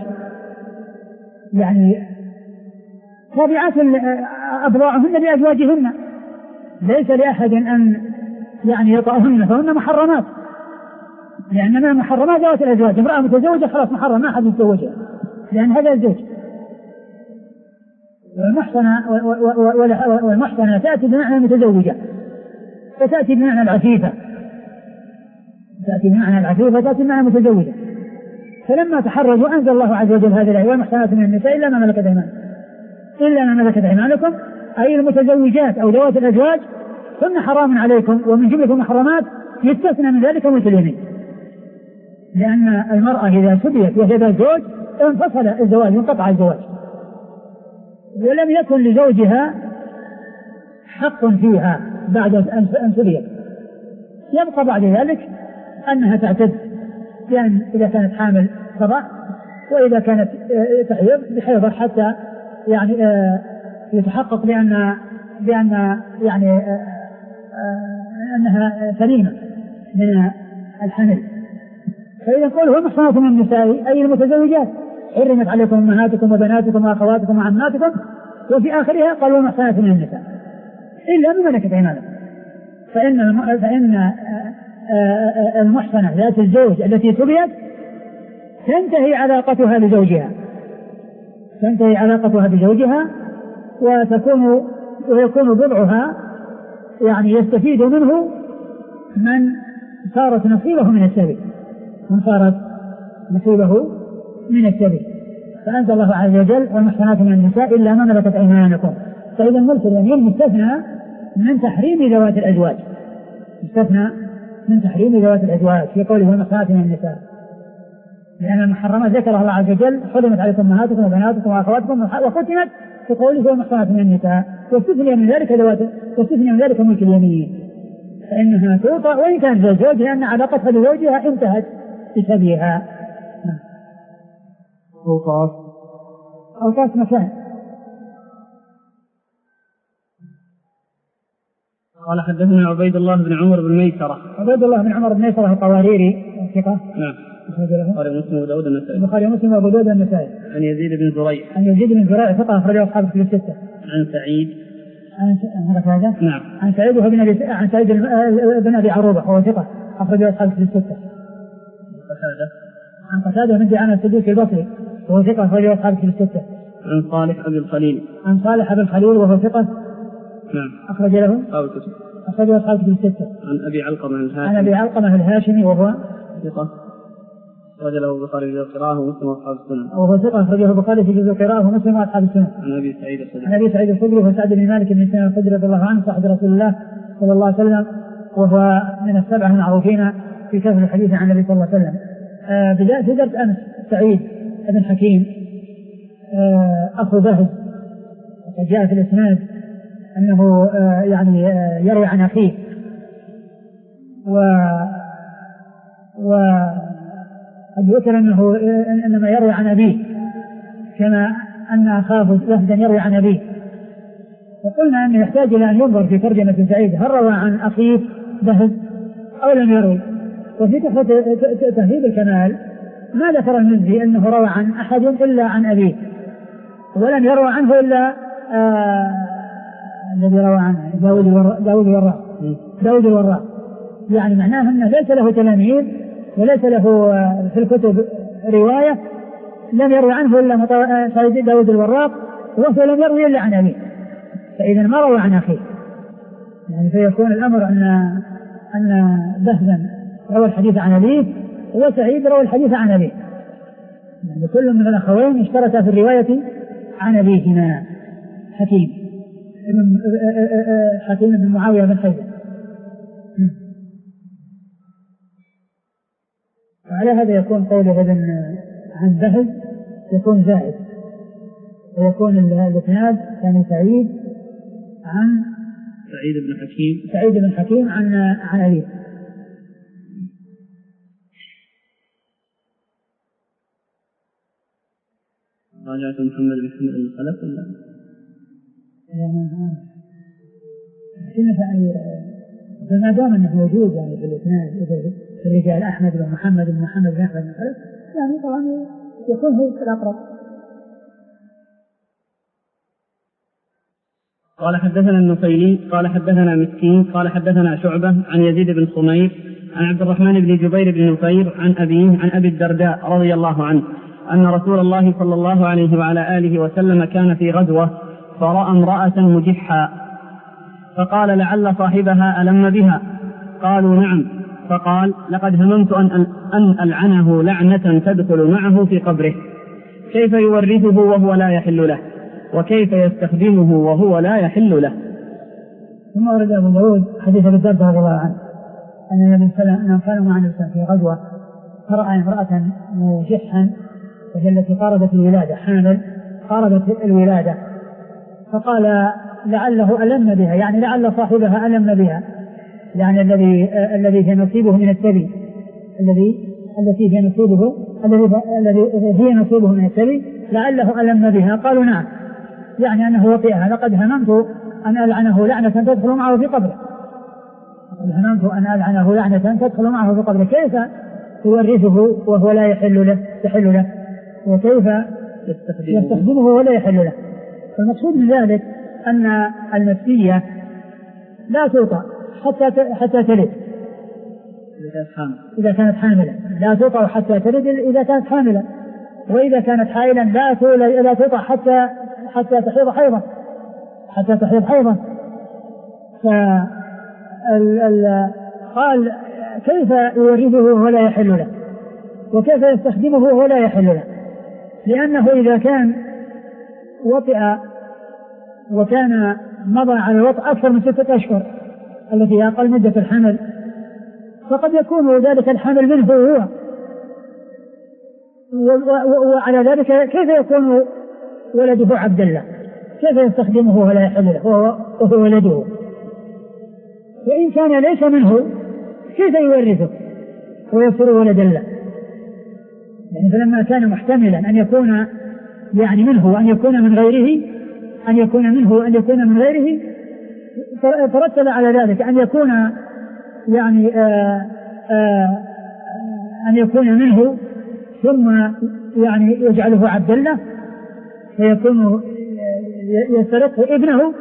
يعني تابعات أبضاعهن لأزواجهن، ليس لأحد أن يعني يطأهن، فهن محرمات، لأن من المحرمات ذوات الأزواج. امرأة متزوجة خلاص محرم، ما أحد يتزوجها لأن هذا الزوج. والمحصنة والمحصنة تأتي بمعنى المتزوجة، فتأتي بمعنى العفيفة، تأتي بمعنى العفيفة وتأتي بمعنى المتزوجة. فلما تحرجوا أنزل الله عز وجل هذه الآية: والمحصنات من النساء إلا ما ملكت أيمانكم، إلا ما ملكت أيمانكم، أي المتزوجات أو ذوات الأزواج هن حرام عليكم، ومن جملة المحرمات يستثنى من ذلك مثل اليمين، لأن المرأة إذا سبيت وهي ذات زوج انفصل الزواج، انقطع الزواج، ولم يكن لزوجها حق فيها بعد أن سبيت. يبقى بعد ذلك أنها تعتد، لأن إذا كانت حامل تضع، وإذا كانت تحيض بحيضة حتى يعني يتحقق بأن بأن يعني أنها سليمة من الحمل. فإذا قوله المحصنات من النساء أي المتزوجات، حرمت عليكم أمهاتكم وبناتكم وأخواتكم وعماتكم، وفي آخرها قالوا المحصنات من النساء إلا ما ملكت أيمانكم، فإن فإن المحصنة ذات الزوج التي تبيت تنتهي علاقتها بزوجها تنتهي علاقتها بزوجها وتكون ويكون بضعها يعني يستفيد منه من صارت نصيبه من السبي من صارت نصيبه من السبي. فأنزل الله عز وجل والمحصنات من النساء إلا ما ملكت أيمانكم. فإذا ملك اليمين مستثنى من تحريم ذوات الأزواج مستثنى من تحريم ذوات الأزواج في قوله والمحصنات من النساء، لأن المحرمات ذكرها الله عز وجل حرمت عليكم أمهاتكم وبناتكم وأخواتكم وختمت في قوله والمحصنات من النساء، واستثني من ذلك ذوات واستثني من ذلك ملك اليمين فإنها توطأ وإن كانت زوج لأن علاقتها بزوجها انتهت بسبيها. أوقاف أوقاف مكان. قال حدثنا عبيد الله بن عمر بن ميسرة. عبيد الله بن عمر بن ميسرة القواريري ثقة. نعم. البخاري ومسلم وأبو داود النسائي. البخاري ومسلم وأبو داود النسائي. عن يزيد بن زريع. عن يزيد بن زريع ثقة أخرجه أصحاب الكتب الستة. عن سعيد. عن هذا؟ نعم. عن سعيد بن أبي عن سعيد بن أبي عروبة وهو ثقة أخرجه أصحاب الكتب الستة. قتادة. عن قتادة بن دعامة السدوسي البصري وهو ثقة أخرجه أصحاب الكتب الستة. عن صالح أبي الخليل. عن صالح أبي الخليل وهو ثقة. نعم. أخرج له أصحاب الكتب. أخرجه أصحاب الكتب الستة. عن أبي علقمة الهاشمي. عن أبي علقمة الهاشمي وهو ثقة أخرج له البخاري في القراءة ومسلم وأصحاب السنن. وهو ثقة أخرجه البخاري في جزء القراءة ومسلم وأصحاب السنن. عن أبي سعيد الخدري. عن أبي سعيد الخدري وسعد بن مالك بن سنان الخدري رضي الله عنه صاحب رسول الله صلى الله عليه وسلم وهو من السبعة المعروفين في كثرة الحديث عن النبي صلى الله عليه وسلم. آه بداية في درس أمس سعيد بن حكيم آه أخو بهز وقد جاء في الإسناد أنه آه يعني آه يروي عن أخيه و و قد ذكر أنه إنما يروي عن أبيه كما أن أخاه وفدا يروي عن أبيه. وقلنا أنه يحتاج إلى أن ينظر في ترجمة سعيد هل روى عن أخيه بهز أو لم يروي. وفي تهذيب الكمال ما ذكر المزي أنه روى عن أحد إلا عن أبيه ولم يروى عنه إلا آه الذي روى عنه داود الوراق داود الوراق يعني معناه أنه ليس له تلاميذ وليس له في الكتب رواية لم يروي عنه إلا سعيد داود الوراق وهو لم يروي إلا عن أبيه. فإذا ما روى عن أخيه يعني فيكون الأمر أن أن بهزا روى الحديث عن أبيه وسعيد روى الحديث عن أبيه يعني كل من الأخوين اشترك في الرواية عن أبيهما حكيم حكيم بن معاوية بن حيدر. وعلى هذا يكون قوله عن بهز يكون زائد ويكون الإسناد يعني سعيد عن سعيد بن حكيم سعيد بن حكيم عن عن أبيه. راجعت محمد بن حمد بن خلف ولا؟ فما دام أنه موجود يعني في الإسناد في الرجال أحمد بن محمد بن محمد بن أحمد بن خلف يعني طبعا يكون هو في الأقرب. قال حدثنا النفيلي قال حدثنا مسكين قال حدثنا شعبة عن يزيد بن صمير عن عبد الرحمن بن جبير بن نفير عن أبيه عن أبي الدرداء رضي الله عنه أن رسول الله صلى الله عليه وعلى آله وسلم كان في غزوة فرأى امرأة مجحا فقال لعل صاحبها ألم بها قالوا نعم فقال لقد هممت أن, أن ألعنه لعنة تدخل معه في قبره كيف يورثه وهو لا يحل له وكيف يستخدمه وهو لا يحل له. ثم ورد أبو داود حديث أبي الدرداء رضي الله عنه أن النبي صلى الله عليه وسلم كانوا مع النبي في غزوة فرأى امرأة مجحا وهي التي قاربت الولادة حامل قاربت الولادة فقال لعله ألم بها يعني لعل صاحبها ألم بها يعني الذي الذي هي نصيبه من السبي الذي التي هي نصيبه الذي هي نصيبه من السبي لعله ألم بها قالوا نعم يعني أنه وطئها لقد هممت أن ألعنه لعنة تدخل معه في قبره هممت أن ألعنه لعنة تدخل معه في قبره كيف يورثه وهو لا يحل له يحل له وكيف يستخدمه ولا يحل له. فالمقصود من ذلك أن النفسية لا توطأ حتى حتى تلد إذا كانت حاملا، لا توطأ حتى تلد إذا كانت حاملا، وإذا كانت حائلا لا لا توطأ حتى حتى تحيض حيضا حتى تحيض حيضا. قال كيف يورثه ولا يحل له، وكيف يستخدمه ولا يحل له؟ لأنه إذا كان وطئ وكان مضى على الوطء أكثر من ستة أشهر التي أقل مدة الحمل، فقد يكون ذلك الحمل منه هو، وعلى ذلك كيف يكون ولده عبد الله؟ كيف يستخدمه ولا يحل له وهو ولده؟ وإن كان ليس منه كيف يورثه ويصير ولد الله؟ يعني فلما كان محتملا أن يكون يعني منه وأن يكون من غيره أن يكون منه وأن يكون من غيره ترتب على ذلك أن يكون يعني آآ آآ أن يكون منه ثم يعني يجعله عبد الله فيكون يسترقه ابنه.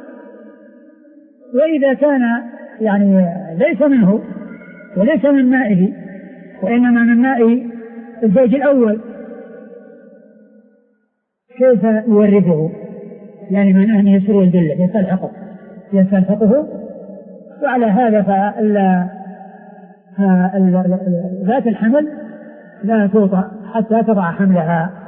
وإذا كان يعني ليس منه وليس من مائه وإنما من ماء الزوج الأول كيف يورثه؟ يعني من أن يسر الذلة يستلحقه يستلحقه. وعلى هذا فذات الحمل لا توطأ حتى تضع حملها